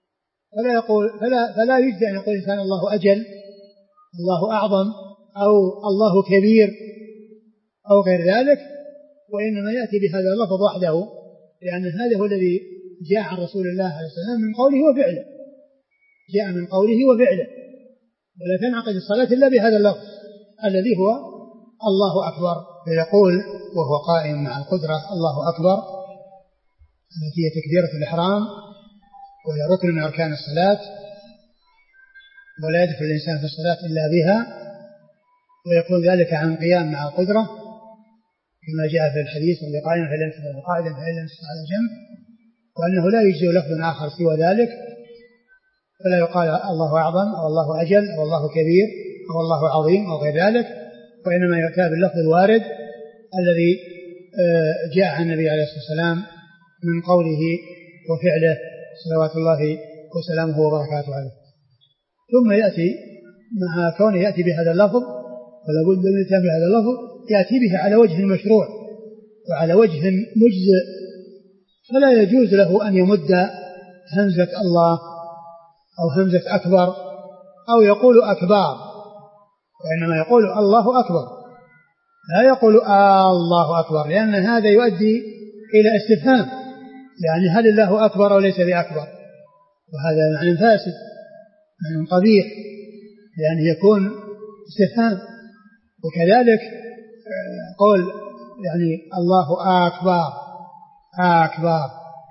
Speaker 2: فلا يجزئ أن يقول الإنسان الله أجل، الله أعظم، أو الله كبير أو غير ذلك، وإنما يأتي بهذا اللفظ وحده، لأن هذا هو الذي جاء عن رسول الله عليه الصلاة والسلام من قوله وفعله، جاء من قوله وفعله. ولا تنعقد الصلاة إلا بهذا اللفظ الذي هو الله أكبر. فيقول وهو قائم مع القدرة: الله أكبر، التي هي تكبيرة الإحرام، وهي ركن من أركان الصلاة، ولا يدخل الإنسان في الصلاة إلا بها. ويقول ذلك عن قيام مع القدرة كما جاء في الحديث: واللي قائما فإن لم يستطع فقاعدا فإن لم يستطع على جنب. وأنه لا يجزئ لفظ آخر سوى ذلك، فلا يقال الله أعظم أو الله أجل أو الله كبير أو الله عظيم أو غير ذلك، وإنما يؤتى باللفظ الوارد الذي جاء عن النبي عليه الصلاة والسلام من قوله وفعله صلوات الله وسلامه وبركاته عليه. ثم يأتي مع كونه يأتي بهذا اللفظ، ولا بد من الإتيان بهذا اللفظ، يأتي به على وجه المشروع وعلى وجه مجزئ، فلا يجوز له أن يمد همزة الله أو همزة أكبر أو يقول أكبر، وإنما يقول الله أكبر، لا يقول الله أكبر، لأن هذا يؤدي إلى استفهام، يعني هل الله أكبر أو ليس بأكبر، وهذا معنى فاسد، معنى قبيح، لأنه يكون استفهام. وكذلك قول يعني الله أكبر أكبر،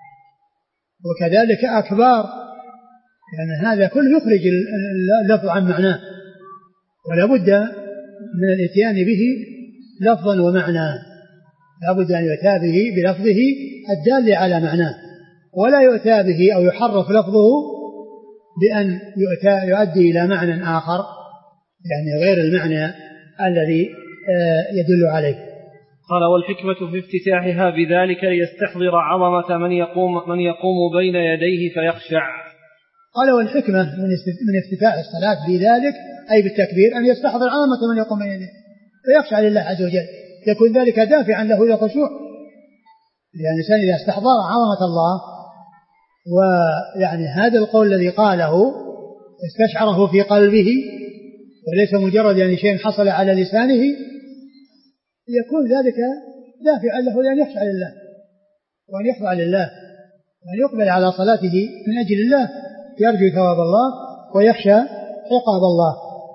Speaker 2: وكذلك أكبر، لأن هذا كله يخرج اللفظ عن معناه، ولا بد من الاتيان به لفظا ومعنى، لا بد أن يؤتى به بلفظه الدال على معناه، ولا يؤتى به أو يحرف لفظه بأن يؤدي إلى معنى آخر، يعني غير المعنى الذي يدل عليه.
Speaker 1: قال: والحكمة في افتتاحها بذلك ليستحضر عظمة من يقوم بين يديه فيخشع.
Speaker 2: قال: والحكمة من افتتاح الصلاة بذلك أي بالتكبير أن يستحضر عظمة من يقوم بين يديه فيخشع لله عز وجل، يكون ذلك دافعا له إلى الخشوع، لأن الإنسان إذا استحضر عظمة الله، ويعني هذا القول الذي قاله استشعره في قلبه وليس مجرد يعني شيء حصل على لسانه، يكون ذلك دافعا له لأن يخشع لله وأن يخضع لله وأن يقبل على صلاته من أجل الله، يرجو ثواب الله ويخشى عقاب الله.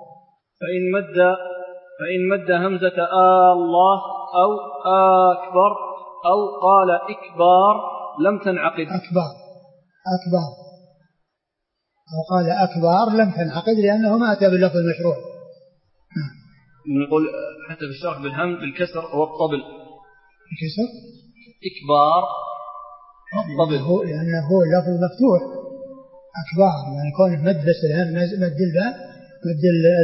Speaker 1: فإن مد همزة الله أو أكبر أو قال إكبار لم تنعقد.
Speaker 2: أكبر أو قال أكبر لم تنعقد، لأنه ما أتى باللفظ المشروع.
Speaker 1: نقول حتى في الشرح بالكسر والطبل.
Speaker 2: الكسر
Speaker 1: إكبار والطبل،
Speaker 2: لأنه لفظ مفتوح. أكبر يعني كونه مد بس مد الباء، مد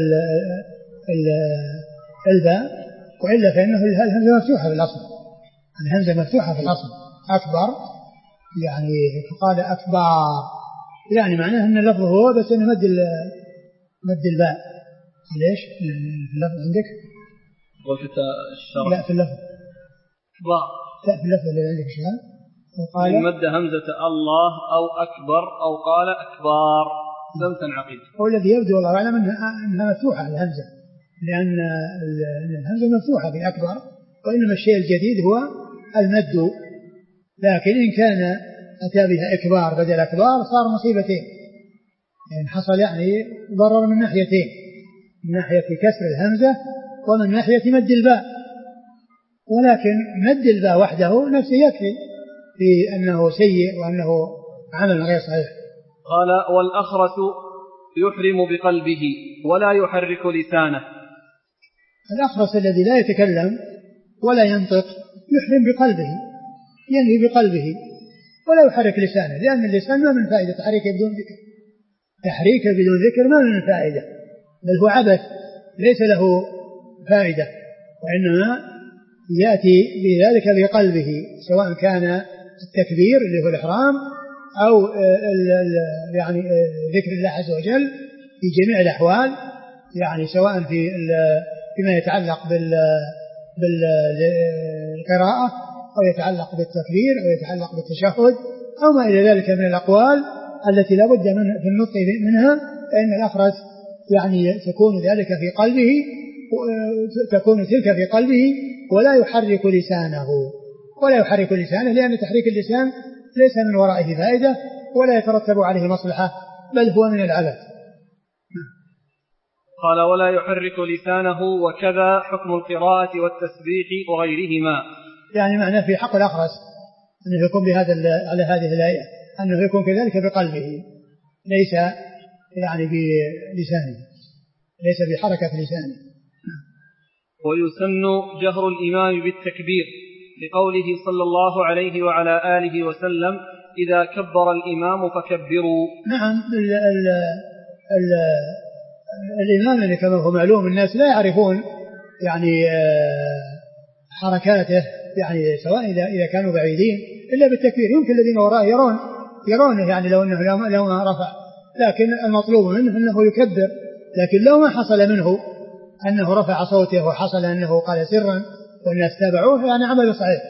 Speaker 2: الباء، وإلا فإنه الهمزة مفتوحة في الأصل، الهمزة مفتوحة في الأصل. أكبر يعني فقال أكبر، يعني معناه أن اللفظ هو بس أنه مد الباء. ليش في اللفظ عندك؟
Speaker 1: وفي الشرح
Speaker 2: لا في اللفظ
Speaker 1: أكبر،
Speaker 2: لا في اللفظ اللي عندك شغال.
Speaker 1: وقال مد همزة الله أو أكبر أو قال أكبار لم تنعقد.
Speaker 2: هو الذي يبدو والله أعلم أنها مفتوحة الهمزة، لأن الهمزة مفتوحة بأكبر، وإنما الشيء الجديد هو المد، لكن إن كان أتى بها إكبار بدل أكبار صار مصيبتين، يعني حصل يعني ضرر من ناحيتين، من ناحية كسر الهمزة ومن ناحية مد الباء، ولكن مد الباء وحده نفسه يكفي في أنه سيء وأنه عمل غير صحيح.
Speaker 1: قال: والأخرس يحرم بقلبه ولا يحرك لسانه.
Speaker 2: الأخرس الذي لا يتكلم ولا ينطق يحرم بقلبه، ينهي بقلبه ولا يحرك لسانه، لأن اللسان ما من فائدة تحريكه بدون ذكر، تحريكه بدون ذكر ما من فائدة، بل هو عبث ليس له فائدة، وإنما يأتي بذلك بقلبه، سواء كان التكبير اللي هو الإحرام أو يعني ذكر الله عز وجل في جميع الأحوال، يعني سواء فيما يتعلق بالقراءة أو يتعلق بالتكبير أو يتعلق بالتشهد أو ما إلى ذلك من الأقوال التي لا بد في النطق منها، فإن الأخرس يعني تكون ذلك في قلبه، تكون تلك في قلبه ولا يحرك لسانه، لأن تحريك اللسان ليس من ورائه فائدة ولا يترتب عليه مصلحة، بل هو من العبث.
Speaker 1: قال: ولا يحرك لسانه، وكذا حكم القراءة والتسبيح وغيرهما.
Speaker 2: يعني معناه في حق الأخرس أنه يكون على هذه الآية أنه يكون كذلك بقلبه، ليس يعني بلسانه، ليس بحركة لسانه.
Speaker 1: ويسن جهر الإمام بالتكبير لقوله صلى الله عليه وعلى آله وسلم: إذا كبر الإمام فكبروا.
Speaker 2: نعم، الإمام اللي كما هو معلوم الناس لا يعرفون يعني حركاته، يعني سواء إذا كانوا بعيدين إلا بالتكبير، يمكن الذين وراءه يرون يرونه يعني لو ما رفع، لكن المطلوب منه أنه يكبر. لكن لو ما حصل منه أنه رفع صوته وحصل أنه قال سرا والناس تابعوه يعني عمله صحيح،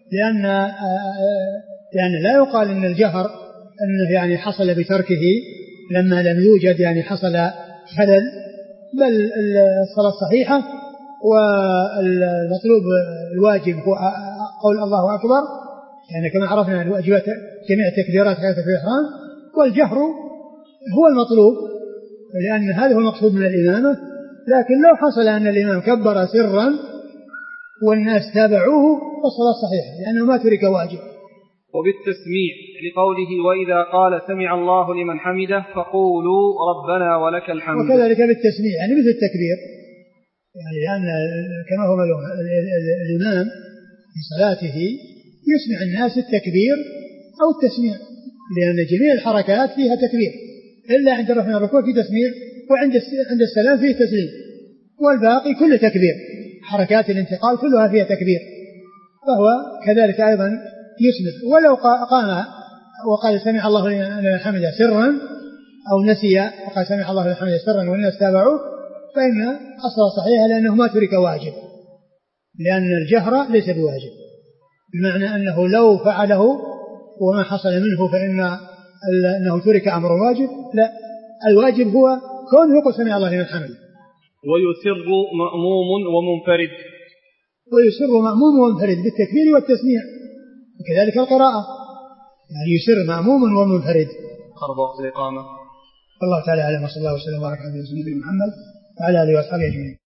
Speaker 2: لأن لا يقال أن الجهر أنه يعني حصل بتركه لما لم يوجد يعني حصل خلل، بل الصلاة صحيحة. والمطلوب الواجب هو قول الله أكبر، يعني كما عرفنا الواجبات جميع التكبيرات غير تكبير الإحرام، والجهر هو المطلوب لأن هذا هو المقصود من الإمامة. لكن لو حصل أن الإمام كبر سرا والناس تابعوه فالصلاة صحيحة لأنه ما ترك واجب.
Speaker 1: وبالتسميع لقوله وإذا قال سمع الله لمن حمده فقولوا ربنا ولك الحمد.
Speaker 2: وكذلك بالتسميع يعني مثل التكبير، يعني لأن كما هو معلوم الإمام في صلاته يسمع الناس التكبير أو التسميع، لأن جميع الحركات فيها تكبير إلا عند رفع الركوع في تسميع، وعند السلام فيه تسليم، والباقي كله تكبير. حركات الانتقال كلها فيها تكبير، فهو كذلك أيضا يسمع. ولو قام وقال سمع الله لمن حمده سرا أو نسي وقال سمع الله لمن حمده سرا والناس تابعوه فإن الصلاة صحيحة لأنه ما ترك واجب، لأن الجهر ليس بواجب، بمعنى أنه لو فعله وما حصل منه فإن أنه ترك أمر واجب. لا، الواجب هو كونه يقول سمع الله لمن حمده.
Speaker 1: ويسر مأموم ومنفرد.
Speaker 2: ويسر مأموم ومنفرد بالتكبير والتسميع، وكذلك القراءة يعني يسر مأموم ومنفرد.
Speaker 1: قرب وقت الإقامة.
Speaker 2: الله تعالى أعلم، وصلى الله وسلم وبارك على سيدنا محمد وعلى آله وصحبه أجمعين.